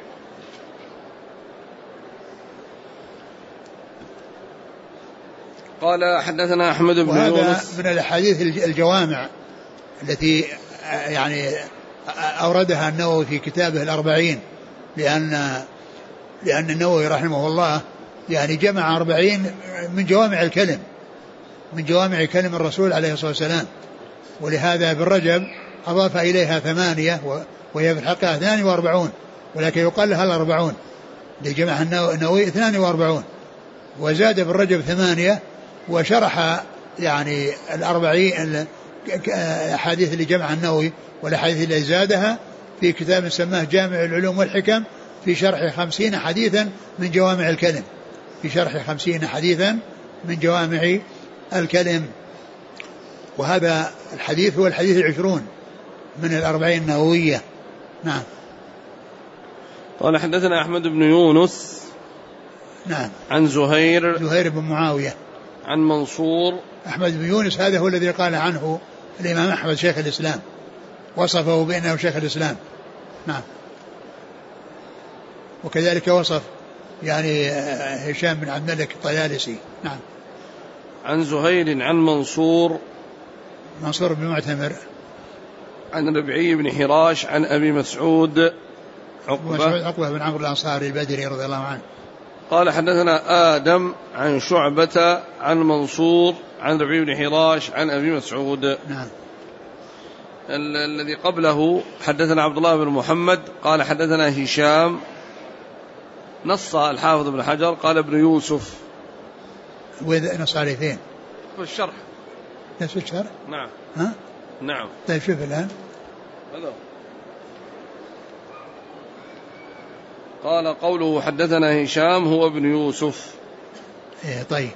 قال حدثنا أحمد بن يونس. وهذا من الأحاديث الجوامع التي يعني أوردها النووي في كتابه الأربعين، لأن النووي رحمه الله يعني جمع 40 من جوامع الكلم، من جوامع كلم الرسول عليه الصلاة والسلام، ولهذا ابن رجب أضاف إليها 8 وهي في الحقيقة 42، ولكن يقال لها 40 لجمع النووي 42، وزاد ابن رجب 8 وشرح يعني 40 الأحاديث اللي جمع النووي والأحاديث اللي زادها في كتاب سماه جامع العلوم والحكم في شرح 50 حديثا من جوامع الكلم، في شرح 50 حديثا من جوامع الكلم. وهذا الحديث هو الحديث 20 من 40 النووية. نعم. قال حدثنا أحمد بن يونس. نعم. عن زهير بن معاوية. عن منصور. أحمد بن يونس هذا هو الذي قال عنه الإمام أحمد شيخ الإسلام، وصفه بأنه شيخ الإسلام. نعم. وكذلك وصف يعني هشام بن عبد الملك الطيالسي. نعم. عن زهير عن منصور بن معتمر عن ربعي بن حراش عن أبي مسعود عقبة بن عمرو الأنصاري البدري رضي الله عنه. قال حدثنا آدم عن شعبة عن منصور عن ربعي بن حراش عن أبي مسعود. نعم. الذي قبله حدثنا عبد الله بن محمد قال حدثنا هشام، نص الحافظ بن حجر قال ابن يوسف، نص عليه فين؟ في الشرح، نفس الشرح. نعم. ها؟ نعم. طيب شوف الآن. هذا قال قوله حدثنا هشام هو ابن يوسف. إيه طيب.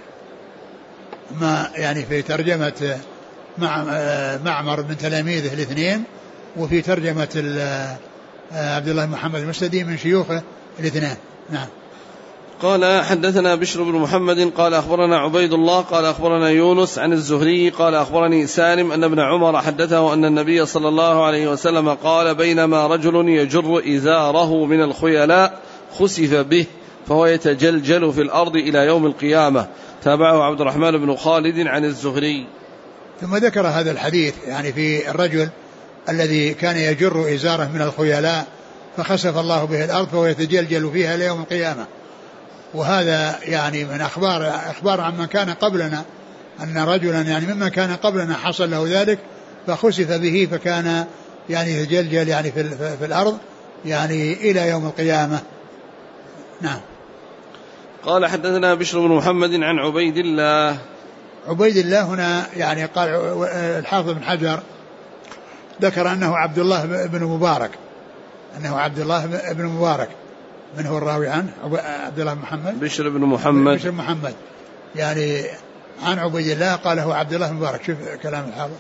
ما يعني في ترجمة معمر بن تلاميذه الاثنين، وفي ترجمة عبد الله محمد المسدي من شيوخه الاثنين. نعم. قال حدثنا بشر بن محمد قال أخبرنا عبيد الله قال أخبرنا يونس عن الزهري قال أخبرني سالم أن ابن عمر حدثه أن النبي صلى الله عليه وسلم قال: بينما رجل يجر إزاره من الخيلاء خسف به فهو يتجلجل في الأرض إلى يوم القيامة. تابعه عبد الرحمن بن خالد عن الزهري. ثم ذكر هذا الحديث يعني في الرجل الذي كان يجر إزاره من الخيلاء فخسف الله به الأرض فهو يتجلجل فيها ليوم القيامة. وهذا يعني من أخبار عمن كان قبلنا، أن رجلا يعني مما كان قبلنا حصل له ذلك فخسف به فكان يعني يتجلجل يعني في الأرض يعني إلى يوم القيامة. نعم. قال حدثنا بشر بن محمد عن عبيد الله. عبيد الله هنا يعني قال الحافظ بن حجر ذكر أنه عبد الله بن مبارك، أنه عبد الله بن مبارك. من هو الراوي عنه؟ عبد الله محمد. بشر بن محمد يعني عن عبيد الله قال هو عبد الله بن مبارك. شوف كلام الحافظ.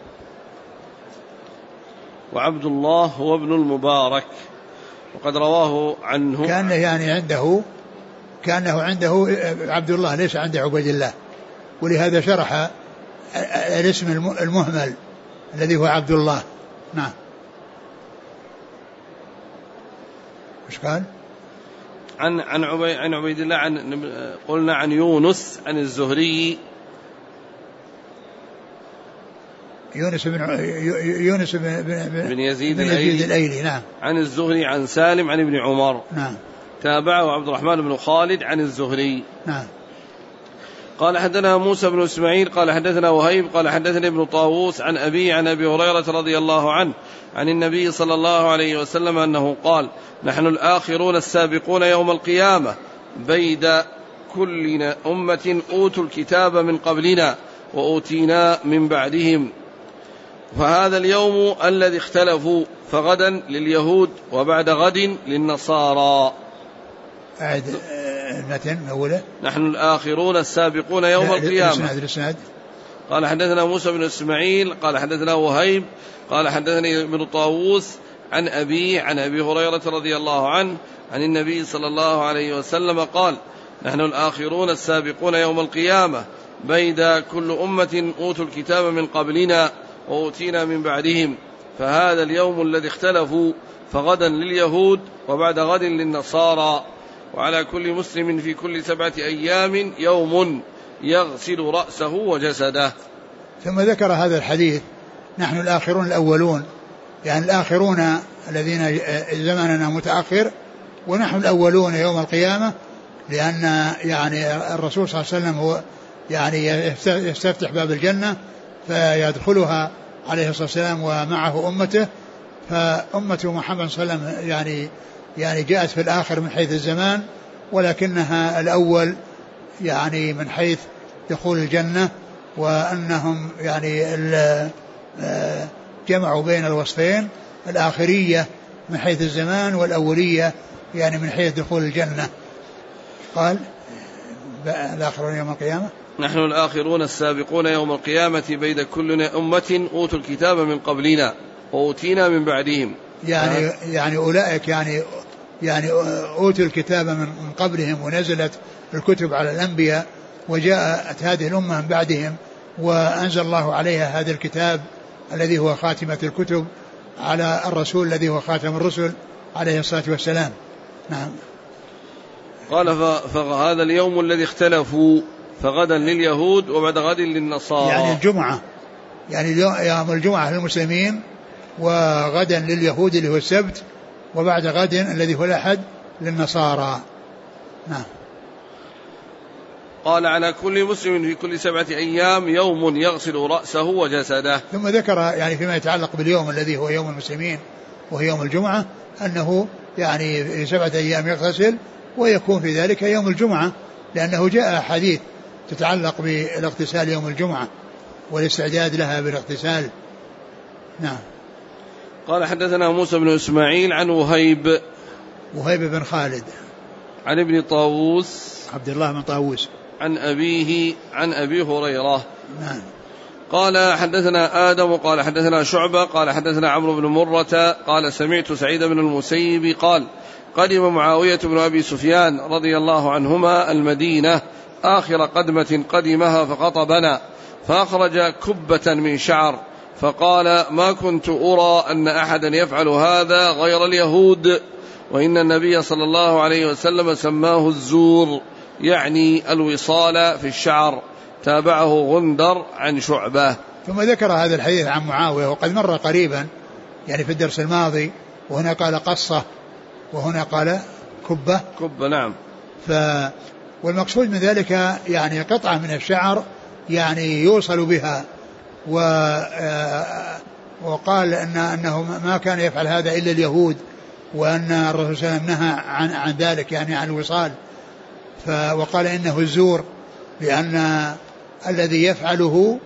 وعبد الله هو ابن المبارك وقد رواه عنه. كان يعني كأنه عنده عبد الله ليس عنده عبيد الله، ولهذا شرح الاسم المهمل الذي هو عبد الله. نعم. ايش قال؟ عن عبيد الله قلنا عن يونس عن الزهري. يونس بن يزيد الأيلي. نعم. عن الزهري عن سالم عن ابن عمر. نعم. تابعه عبد الرحمن بن خالد عن الزهري. نعم. قال حدثنا موسى بن إسماعيل قال حدثنا وهيب قال حدثني ابن طاووس عن أبي عن أبي هريرة رضي الله عنه عن النبي صلى الله عليه وسلم أنه قال: نحن الآخرون السابقون يوم القيامة بيد كل أمة أوتوا الكتاب من قبلنا وأوتينا من بعدهم، فهذا اليوم الذي اختلفوا، فغدا لليهود وبعد غد للنصارى. المتن أوله. نحن الآخرون السابقون يوم القيامة. الإسناد. قال حدثنا موسى بن إسماعيل قال حدثنا وهيب قال حدثني ابن طاووس عن أبي هريرة رضي الله عنه عن النبي صلى الله عليه وسلم قال نحن الآخرون السابقون يوم القيامة بيد كل أمة أوتوا الكتاب من قبلنا وأوتينا من بعدهم، فهذا اليوم الذي اختلفوا فغدا لليهود وبعد غد للنصارى، وعلى كل مسلم في كل 7 أيام يوم يغسل رأسه وجسده. ثم ذكر هذا الحديث نحن الآخرون الأولون، يعني الآخرون الذين زماننا متأخر ونحن الأولون يوم القيامة، لأن يعني الرسول صلى الله عليه وسلم هو يعني يستفتح باب الجنة فيدخلها عليه الصلاة والسلام ومعه أمته، فأمة محمد صلى الله عليه وسلم يعني جاءت في الآخر من حيث الزمان، ولكنها الأول يعني من حيث دخول الجنة، وأنهم يعني جمعوا بين الوصفين، الآخرية من حيث الزمان والأولية يعني من حيث دخول الجنة. قال الآخرون يوم القيامة نحن الآخرون السابقون يوم القيامة بيد كل أمة أوتوا الكتاب من قبلنا وأوتينا من بعدهم، يعني أولئك يعني أوتوا الكتاب من قبلهم ونزلت الكتب على الأنبياء، وجاءت هذه الأمة من بعدهم وأنزل الله عليها هذا الكتاب الذي هو خاتمة الكتب على الرسول الذي هو خاتم الرسل عليه الصلاة والسلام. نعم. قال فهذا اليوم الذي اختلفوا فغدا لليهود وبعد غد للنصارى، يعني الجمعة، يعني يوم الجمعة للمسلمين وغدا لليهود اللي هو السبت، وبعد غد الذي هو الأحد للنصارى. نعم. قال على كل مسلم في كل 7 أيام يوم يغسل رأسه وجسده. ثم ذكر يعني فيما يتعلق باليوم الذي هو يوم المسلمين وهو يوم الجمعة أنه يعني في 7 أيام يغتسل، ويكون في ذلك يوم الجمعة، لأنه جاء حديث تتعلق بالاغتسال يوم الجمعة والاستعداد لها بالاغتسال. نعم. قال حدثنا موسى بن إسماعيل عن وهيب بن خالد عن ابن طاووس عبد الله بن طاووس عن أبيه عن أبي هريرة. نعم. قال حدثنا آدم قال حدثنا شعبة قال حدثنا عمرو بن مرة قال سمعت سعيد بن المسيب قال قدم معاوية بن أبي سفيان رضي الله عنهما المدينة آخر قدمة قدمها فخطبنا، فأخرج كبة من شعر فقال ما كنت أرى أن أحدا يفعل هذا غير اليهود، وإن النبي صلى الله عليه وسلم سماه الزور، يعني الوصال في الشعر. تابعه غندر عن شعبة. ثم ذكر هذا الحديث عن معاوية وقد مر قريبا يعني في الدرس الماضي، وهنا قال قصة وهنا قال كبة. نعم. والمقصود من ذلك يعني قطعة من الشعر يعني يوصل بها، وقال أنه ما كان يفعل هذا إلا اليهود، وأن الرسول صلى الله عليه وسلم نهى عن ذلك يعني عن الوصال، وقال إنه الزور، لأن الذي يفعله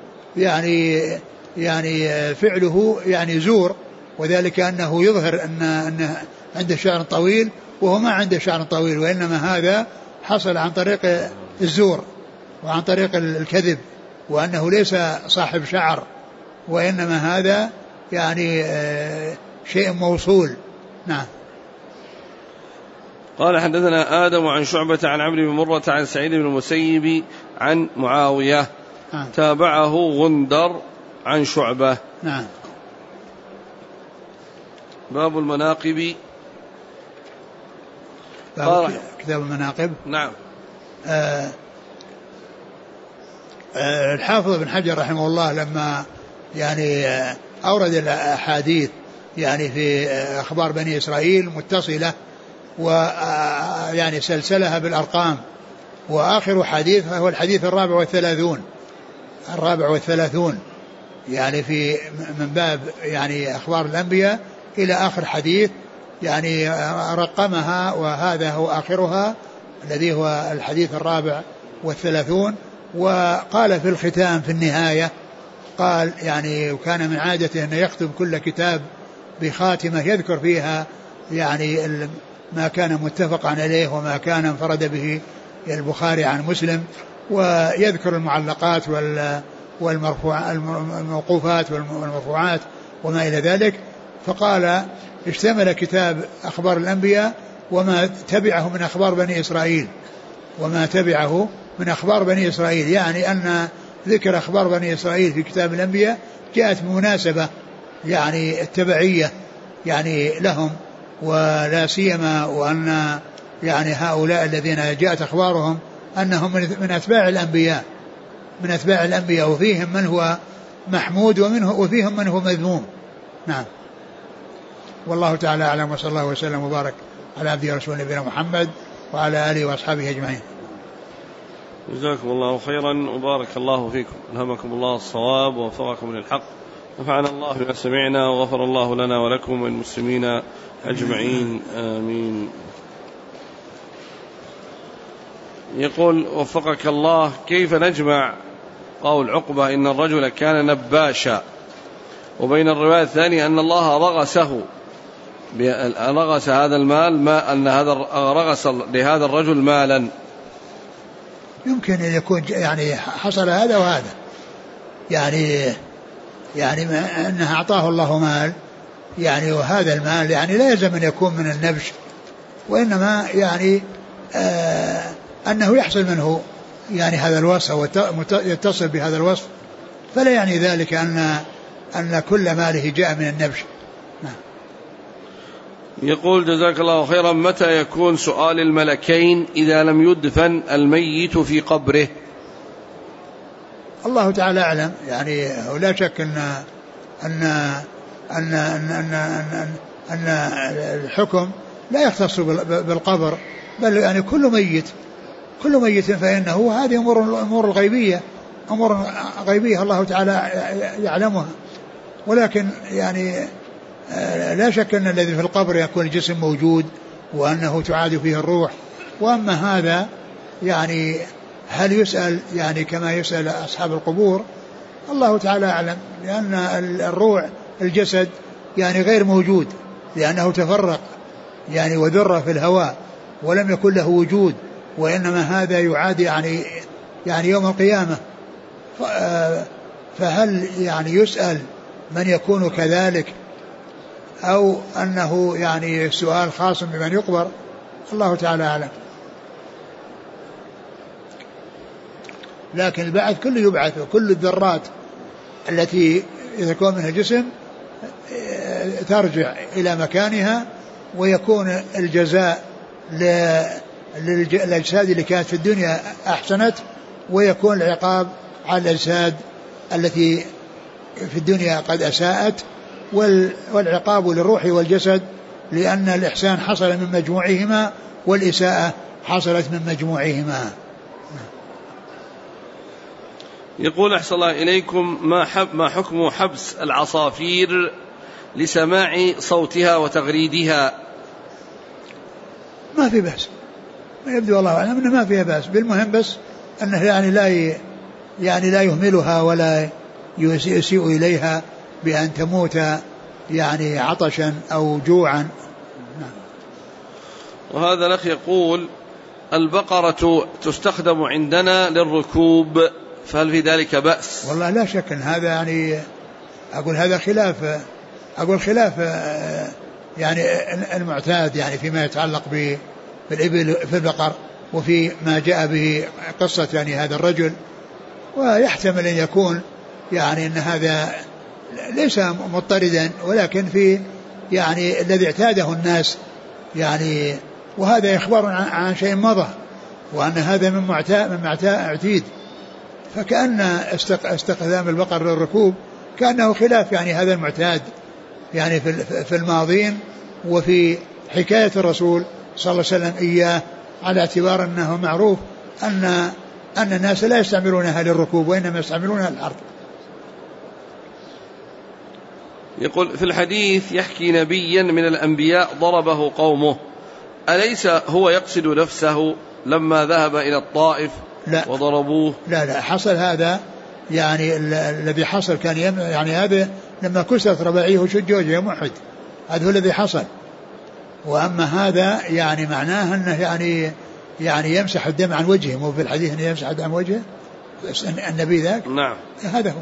يعني فعله يعني زور، وذلك أنه يظهر أن عنده شعر طويل وهو ما عنده شعر طويل، وإنما هذا حصل عن طريق الزور وعن طريق الكذب، وأنه ليس صاحب شعر، وإنما هذا يعني شيء موصول. نعم. قال حدثنا آدم عن شعبة عن عمرو بن مرة عن سعيد بن المسيب عن معاوية. تابعه غندر عن شعبة. نعم. باب المناقب. كتاب المناقب. نعم. الحافظ بن حجر رحمه الله لما يعني أورد الأحاديث يعني في أخبار بني إسرائيل متصلة ويعني سلسلها بالأرقام، وآخر حديث هو الحديث 34 يعني في من باب يعني أخبار الأنبياء إلى آخر حديث يعني رقمها، وهذا هو آخرها الذي هو الحديث 34. وقال في الختام في النهاية قال يعني وكان من عادته أن يختم كل كتاب بخاتمة يذكر فيها يعني ما كان متفقا عليه وما كان انفرد به البخاري عن مسلم، ويذكر المعلقات والموقوفات والمرفوعات وما إلى ذلك. فقال اشتمل كتاب أخبار الأنبياء وما تبعه من أخبار بني إسرائيل، يعني أن ذكر أخبار بني إسرائيل في كتاب الأنبياء جاءت بمناسبة يعني التبعية يعني لهم، ولا سيما وأن يعني هؤلاء الذين جاءت أخبارهم أنهم من أتباع الأنبياء وفيهم من هو محمود وفيهم من هو مذموم. نعم. والله تعالى أعلم، وصلى الله وسلم وبارك على عبده ورسوله نبينا محمد وعلى آله وأصحابه أجمعين. جزاكم الله خيرا وبارك الله فيكم، ألهمكم الله الصواب ووفقكم للحق، نفعنا الله بما سمعنا وغفر الله لنا ولكم والمسلمين أجمعين، آمين. يقول وفقك الله، كيف نجمع قول عقبة إن الرجل كان نباشا وبين الرواية الثانية أن الله رغس هذا المال، أن هذا رغس لهذا الرجل مالا؟ يمكن أن يكون يعني حصل هذا وهذا، يعني أنه أعطاه الله مال يعني، وهذا المال يعني لا يلزم أن يكون من النبش، وإنما يعني أنه يحصل منه يعني هذا الوصف ويتصل بهذا الوصف، فلا يعني ذلك أن كل ماله جاء من النبش. يقول جزاك الله خيرا، متى يكون سؤال الملكين إذا لم يدفن الميت في قبره؟ الله تعالى أعلم، يعني ولا شك أن الحكم لا يختص بالقبر، بل يعني كل ميت فإنه هذه أمور غيبية الله تعالى يعلمها، ولكن يعني لا شك أن الذي في القبر يكون الجسم موجود وأنه تعاد فيه الروح. وأما هذا يعني هل يسأل يعني كما يسأل أصحاب القبور؟ الله تعالى أعلم، لأن الروح الجسد يعني غير موجود، لأنه تفرق يعني وذر في الهواء ولم يكن له وجود، وإنما هذا يعاد يعني يوم القيامة. فهل يعني يسأل من يكون كذلك أو أنه يعني سؤال خاص بمن يقبر؟ الله تعالى أعلم. لكن البعث كله يبعث، وكل الذرات التي يكون منها جسم ترجع إلى مكانها، ويكون الجزاء للأجساد اللي كانت في الدنيا أحسنت، ويكون العقاب على الأجساد التي في الدنيا قد أساءت، والعقاب للروح والجسد، لأن الإحسان حصل من مجموعهما والإساءة حصلت من مجموعهما. يقول أحسن الله إليكم، ما حكم حبس العصافير لسماع صوتها وتغريدها؟ ما في بأس، ما يبدو الله أعلم أنه ما فيها بأس، بالمهم بس أنه يعني لا يهملها ولا يسيء إليها بأن تموت يعني عطشا أو جوعا. وهذا الأخ يقول البقرة تستخدم عندنا للركوب، فهل في ذلك بأس؟ والله لا شك أن هذا يعني أقول هذا خلاف يعني المعتاد يعني فيما يتعلق بالإبل في البقر، وفي ما جاء به قصة يعني هذا الرجل، ويحتمل أن يكون يعني أن هذا ليس مضطردا، ولكن في يعني الذي اعتاده الناس يعني، وهذا يخبر عن شيء مضى، وأن هذا من اعتيد، فكأن استخدام البقر للركوب كأنه خلاف يعني هذا المعتاد يعني في الماضين، وفي حكاية الرسول صلى الله عليه وسلم إياه، على اعتبار أنه معروف أن الناس لا يستعملونها للركوب وإنما يستعملونها للحرب. يقول في الحديث يحكي نبيا من الأنبياء ضربه قومه، أليس هو يقصد نفسه لما ذهب إلى الطائف وضربوه؟ لا حصل هذا يعني الذي حصل كان يعني هذا لما كسرت رباعيه وشجوجه يوم أحد، هذا هو الذي حصل، وأما هذا يعني معناه أنه يعني يمسح الدم عن وجهه، مو في الحديث أنه يمسح الدم عن وجهه النبي ذاك. نعم هذا هو.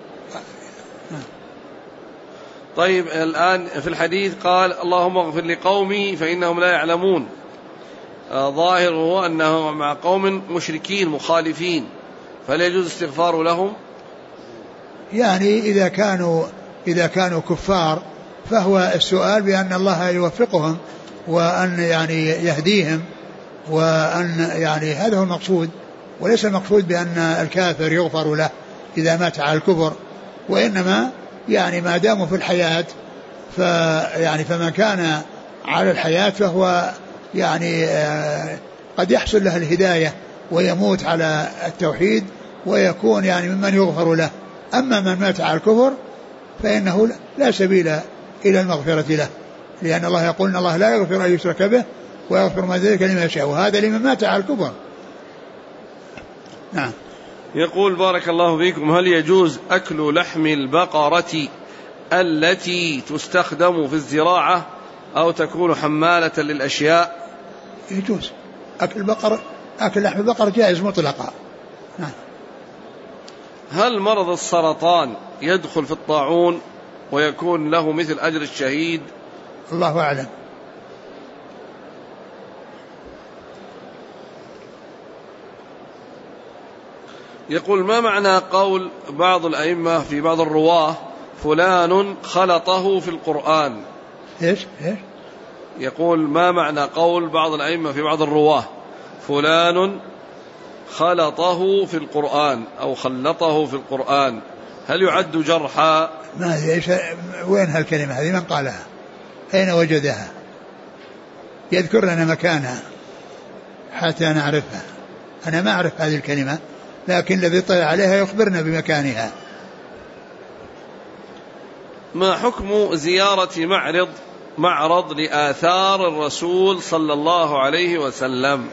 طيب الآن في الحديث قال اللهم اغفر لقومي فإنهم لا يعلمون، ظاهره أنه مع قوم مشركين مخالفين، فلا يجوز استغفار لهم؟ يعني إذا كانوا كفار فهو السؤال بأن الله يوفقهم وأن يعني يهديهم، وأن يعني هذا هو المقصود، وليس المقصود بأن الكافر يغفر له إذا مات على الكفر، وإنما يعني ما داموا في الحياة فمن كان على الحياة فهو يعني قد يحصل له الهداية ويموت على التوحيد ويكون يعني ممن يغفر له. أما من مات على الكفر فإنه لا سبيل إلى المغفرة له، لأن الله يقول إن الله لا يغفر أن يشرك به ويغفر ما ذلك لمن يشاء، وهذا لمن مات على الكفر. نعم. يقول بارك الله فيكم هل يجوز أكل لحم البقرة التي تستخدم في الزراعة أو تكون حمالة للأشياء؟ يجوز أكل لحم البقر جائز مطلقا. نعم. هل مرض السرطان يدخل في الطاعون ويكون له مثل أجر الشهيد؟ الله أعلم. يقول ما معنى قول بعض الأئمة في بعض الرواه فلان خلطه في القرآن؟ إيش؟ يقول ما معنى قول بعض الأئمة في بعض الرواه فلان خلطه في القرآن أو خلطه في القرآن، هل يعد جرحا؟ ما وين هالكلمة هذه؟ من قالها؟ أين وجدها؟ يذكر لنا مكانها حتى نعرفها. أنا ما أعرف هذه الكلمة، لكن الذي طلع عليها يخبرنا بمكانها. ما حكم زيارة معرض لآثار الرسول صلى الله عليه وسلم؟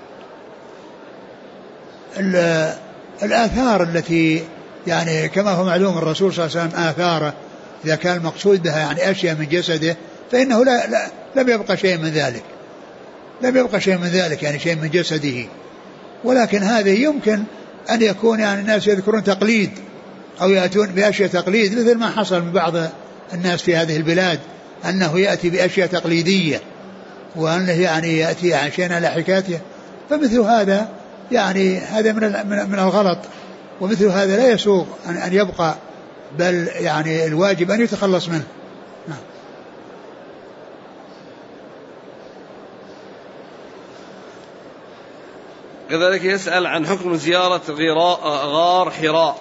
الآثار التي يعني كما هو معلوم الرسول صلى الله عليه وسلم آثاره إذا كان المقصود بها يعني أشياء من جسده فإنه لم يبقى شيء من ذلك، يعني شيء من جسده. ولكن هذا يمكن أن يكون يعني الناس يذكرون تقليد أو يأتون بأشياء تقليد، مثل ما حصل من بعض الناس في هذه البلاد أنه يأتي بأشياء تقليدية وأنه يعني يأتي عن شيء على حكايته، فمثل هذا يعني هذا من الغلط، ومثل هذا لا يسوغ أن يبقى، بل يعني الواجب أن يتخلص منه. كذلك يسأل عن حكم زيارة غار حراء.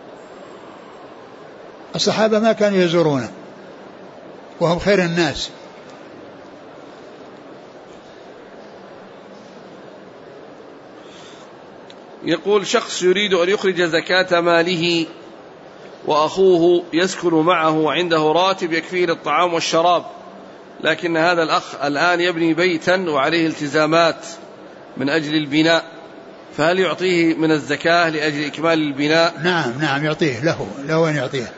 الصحابة ما كانوا يزورونه وهم خير الناس. يقول شخص يريد أن يخرج زكاة ماله وأخوه يسكن معه وعنده راتب يكفيه للطعام والشراب، لكن هذا الأخ الآن يبني بيتا وعليه التزامات من أجل البناء، فهل يعطيه من الزكاة لأجل إكمال البناء؟ نعم يعطيه له أن يعطيه.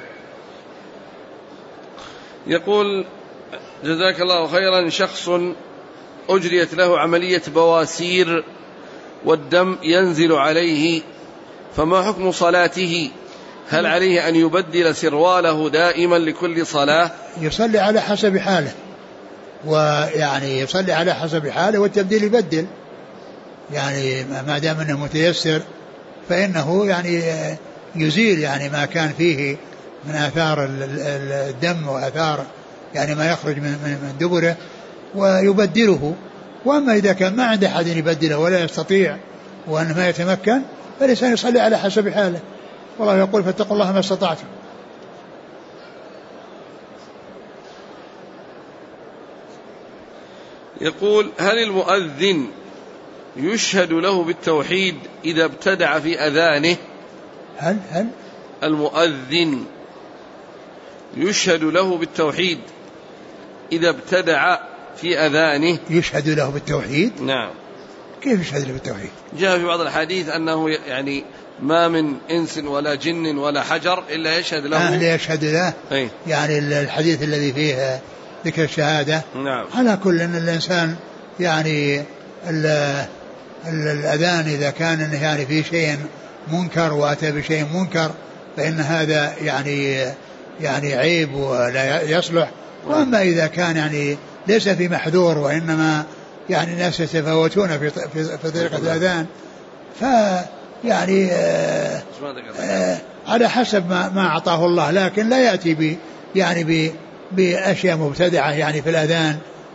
يقول جزاك الله خيرا شخص أجريت له عملية بواسير والدم ينزل عليه، فما حكم صلاته؟ هل عليه أن يبدل سرواله دائما لكل صلاة؟ يصلي على حسب حاله، ويعني يصلي على حسب حاله، والتبديل يبدل يعني ما دام انه متيسر فإنه يعني يزيل يعني ما كان فيه من آثار الدم وآثار يعني ما يخرج من دبره ويبدله. وأما إذا كان ما عنده أحد يبدله ولا يستطيع وأنه ما يتمكن فالإنسان يصلي على حسب حاله، والله يقول فاتقوا الله ما استطعتم. يقول هل المؤذن يشهد له بالتوحيد إذا ابتدع في أذانه؟ هل المؤذن يشهد له بالتوحيد إذا ابتدع في أذانه؟ يشهد له بالتوحيد؟ نعم. كيف يشهد له بالتوحيد؟ جاء في بعض الحديث أنه يعني ما من إنس ولا جن ولا حجر إلا يشهد له. يشهد له. يعني الحديث الذي فيه ذكر الشهادة. نعم. على كل أن الإنسان يعني الأذان إذا كان يعني في شيء منكر وأتى بشيء منكر فإن هذا يعني عيب ولا يصلح. وأما إذا كان يعني ليس في محذور وإنما يعني الناس يتفاوتون في طريقة الأذان فيعني على حسب ما أعطاه الله، لكن لا يأتي يعني بأشياء مبتدعة يعني في الأذان.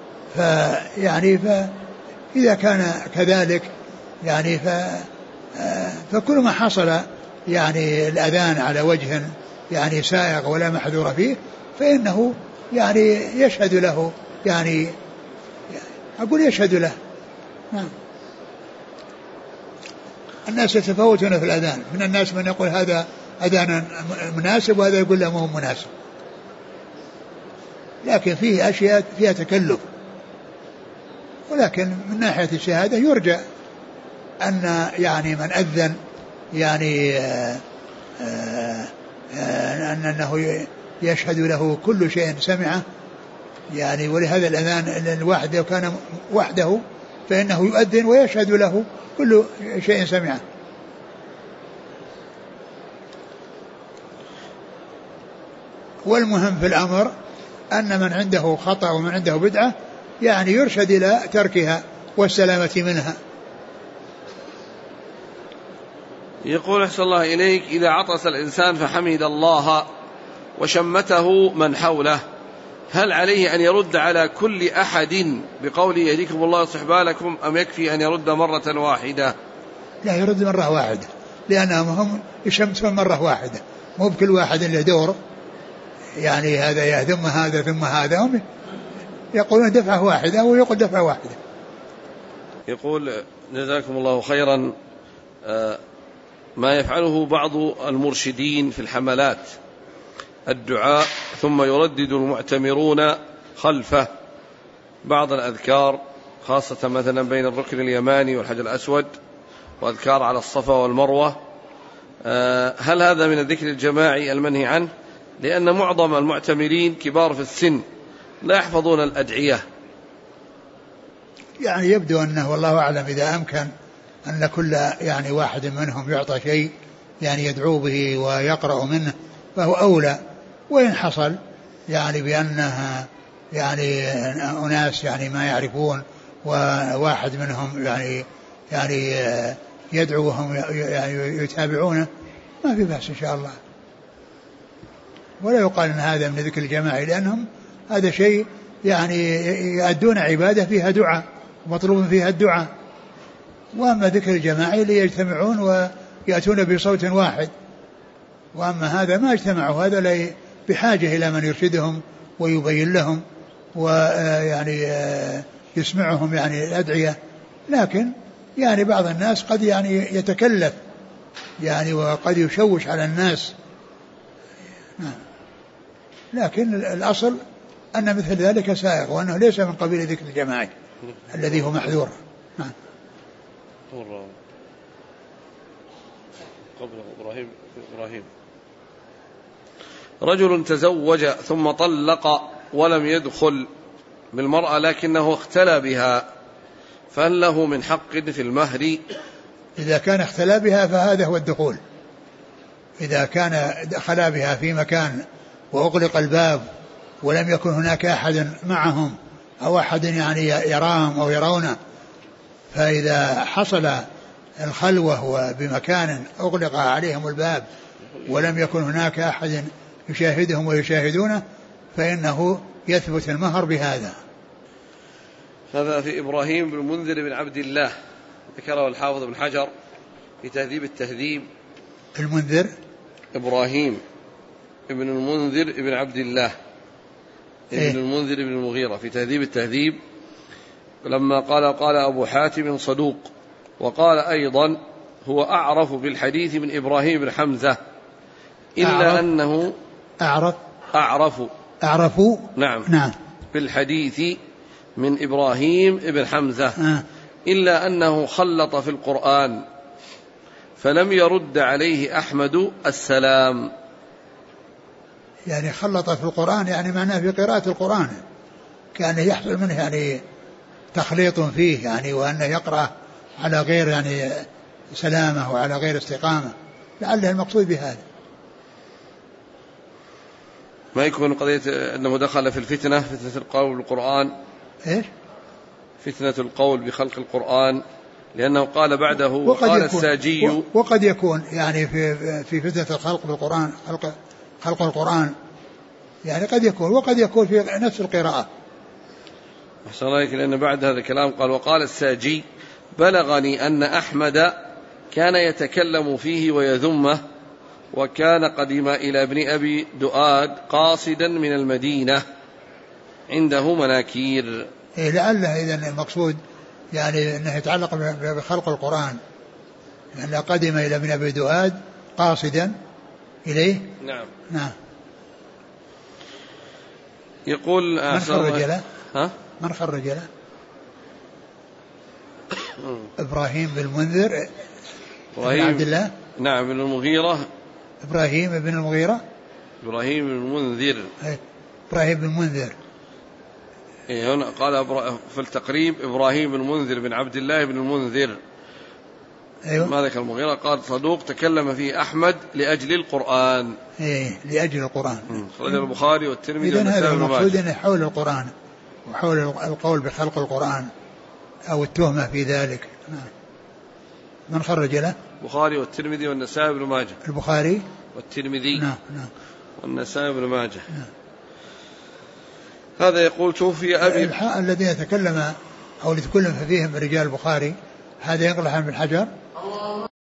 فإذا كان كذلك يعني فكل ما حصل يعني الأذان على وجه يعني سائغ ولا محذور فيه فإنه يعني يشهد له، يعني أقول يشهد له. نعم. الناس يتفاوتون في الأذان، من الناس من يقول هذا أذان مناسب وهذا يقول له ما هو مناسب، لكن فيه أشياء فيها تكلف. ولكن من ناحية الشهادة يرجى أن يعني من أذن يعني أنه يشهد له كل شيء سمعه يعني. ولهذا الأذان الواحد لو كان وحده فإنه يؤذن ويشهد له كل شيء سمعه. والمهم في الأمر أن من عنده خطأ ومن عنده بدعة يعني يرشد إلى تركها والسلامة منها. يقول أحسن الله إليك: إذا عطس الإنسان فحمد الله وشمته من حوله، هل عليه أن يرد على كل أحد بقول يهديكم الله يصلح بالكم، أم يكفي أن يرد مرة واحدة؟ لا، يرد مرة واحدة، لأنهم هم يشمتون مرة واحدة، مو بكل واحد له دور يعني هذا ثم هذا ثم هذا، هم يقولون دفعة واحدة ويقول دفعة واحدة. يقول: جزاكم الله خيرا، ما يفعله بعض المرشدين في الحملات الدعاء ثم يردد المعتمرون خلفه بعض الأذكار، خاصة مثلا بين الركن اليماني والحجر الأسود، وأذكار على الصفا والمروة، هل هذا من الذكر الجماعي المنهي عنه؟ لأن معظم المعتمرين كبار في السن لا يحفظون الأدعية. يعني يبدو أنه والله أعلم إذا أمكن أن كل يعني واحد منهم يعطى شيء يعني يدعو به ويقرأ منه فهو أولى. وإن حصل يعني بأنها يعني أناس يعني ما يعرفون وواحد منهم يعني يدعو وهم يعني يتابعونه ما في بأس إن شاء الله. ولا يقال أن هذا من ذكر الجماعي، لأنهم هذا شيء يعني يؤدون عبادة فيها دعاء ومطلوب فيها الدعاء. وأما ذكر الجماعي ليجتمعون ويأتون بصوت واحد، وأما هذا ما اجتمعوا، هذا لا بحاجة إلى من يرشدهم ويبين لهم ويعني يسمعهم يعني الأدعية. لكن يعني بعض الناس قد يعني يتكلف يعني وقد يشوش على الناس، لكن الأصل أن مثل ذلك سائغ، وأنه ليس من قبيل ذكر الجماعي الذي هو محذور. قبل إبراهيم رجل تزوج ثم طلق ولم يدخل بالمرأة لكنه اختلى بها، فهل له من حق في المهر؟ إذا كان اختلى بها فهذا هو الدخول. إذا كان دخل بها في مكان وأغلق الباب ولم يكن هناك أحد معهم أو أحد يعني يراهم أو يرونه، فإذا حصل الخلوة بمكان أغلق عليهم الباب ولم يكن هناك أحد يشاهدهم ويشاهدونه فإنه يثبت المهر بهذا. هذا في إبراهيم بن المنذر بن عبد الله، ذكره الحافظ بن حجر في تهذيب التهذيب. المنذر إبراهيم ابن المنذر ابن عبد الله ابن المنذر ابن المغيرة في تهذيب التهذيب، لما قال أبو حاتم صدوق، وقال أيضا هو أعرف بالحديث من إبراهيم بن حمزة إلا أنه أعرف نعم بالحديث من إبراهيم بن حمزة إلا أنه خلط في القرآن فلم يرد عليه أحمد السلام. يعني خلط في القرآن يعني معناه في قراءة القرآن، كأنه يحصل منه يعني تخليط فيه يعني، وأنه يقرأ على غير يعني سلامة وعلى غير استقامة، لعله المقصود بهذا. ما يكون قضية أنه دخل في الفتنة، فتنة القول بالقرآن، إيش؟ فتنة القول بخلق القرآن، لأنه قال بعده وقال الساجي. وقد يكون يعني في فتنة الخلق بالقرآن، خلق القرآن يعني قد يكون، وقد يكون في نفس القراءة. أحسن عليك، لأن بعد هذا الكلام قال وقال الساجي بلغني أن أحمد كان يتكلم فيه ويذمه، وكان قدم إلى ابن أبي دؤاد قاصدا من المدينة عنده مناكير. لعله إذن المقصود يعني أنه يتعلق بخلق القرآن، لأن يعني قدم إلى ابن أبي دؤاد قاصدا إليه. نعم. نعم. يقول من خرج له؟ ها؟ من خرج له؟ إبراهيم بن المنذر بن عبد الله. نعم. بن المغيرة. إبراهيم بن المغيرة. إبراهيم بن المنذر. إبراهيم بن المنذر. هنا قال في التقريب إبراهيم بن المنذر بن عبد الله بن المنذر. أيوة. ما ذكر المغيرة قال صدوق تكلم فيه أحمد لأجل القرآن. لأجل القرآن. خرج البخاري والترمذي. إذن هذا المقصود أنه حول القرآن وحول القول بخلق القرآن أو التهمة في ذلك. من خرج له؟ البخاري والترمذي والنسائي بن ماجه. البخاري والترمذي. نعم. والنسائي بن ماجه. نعم. هذا يقول توفي أبي. الذين يتكلم أو يتكلم فيهم رجال البخاري هذا ينقل عن ابن حجر.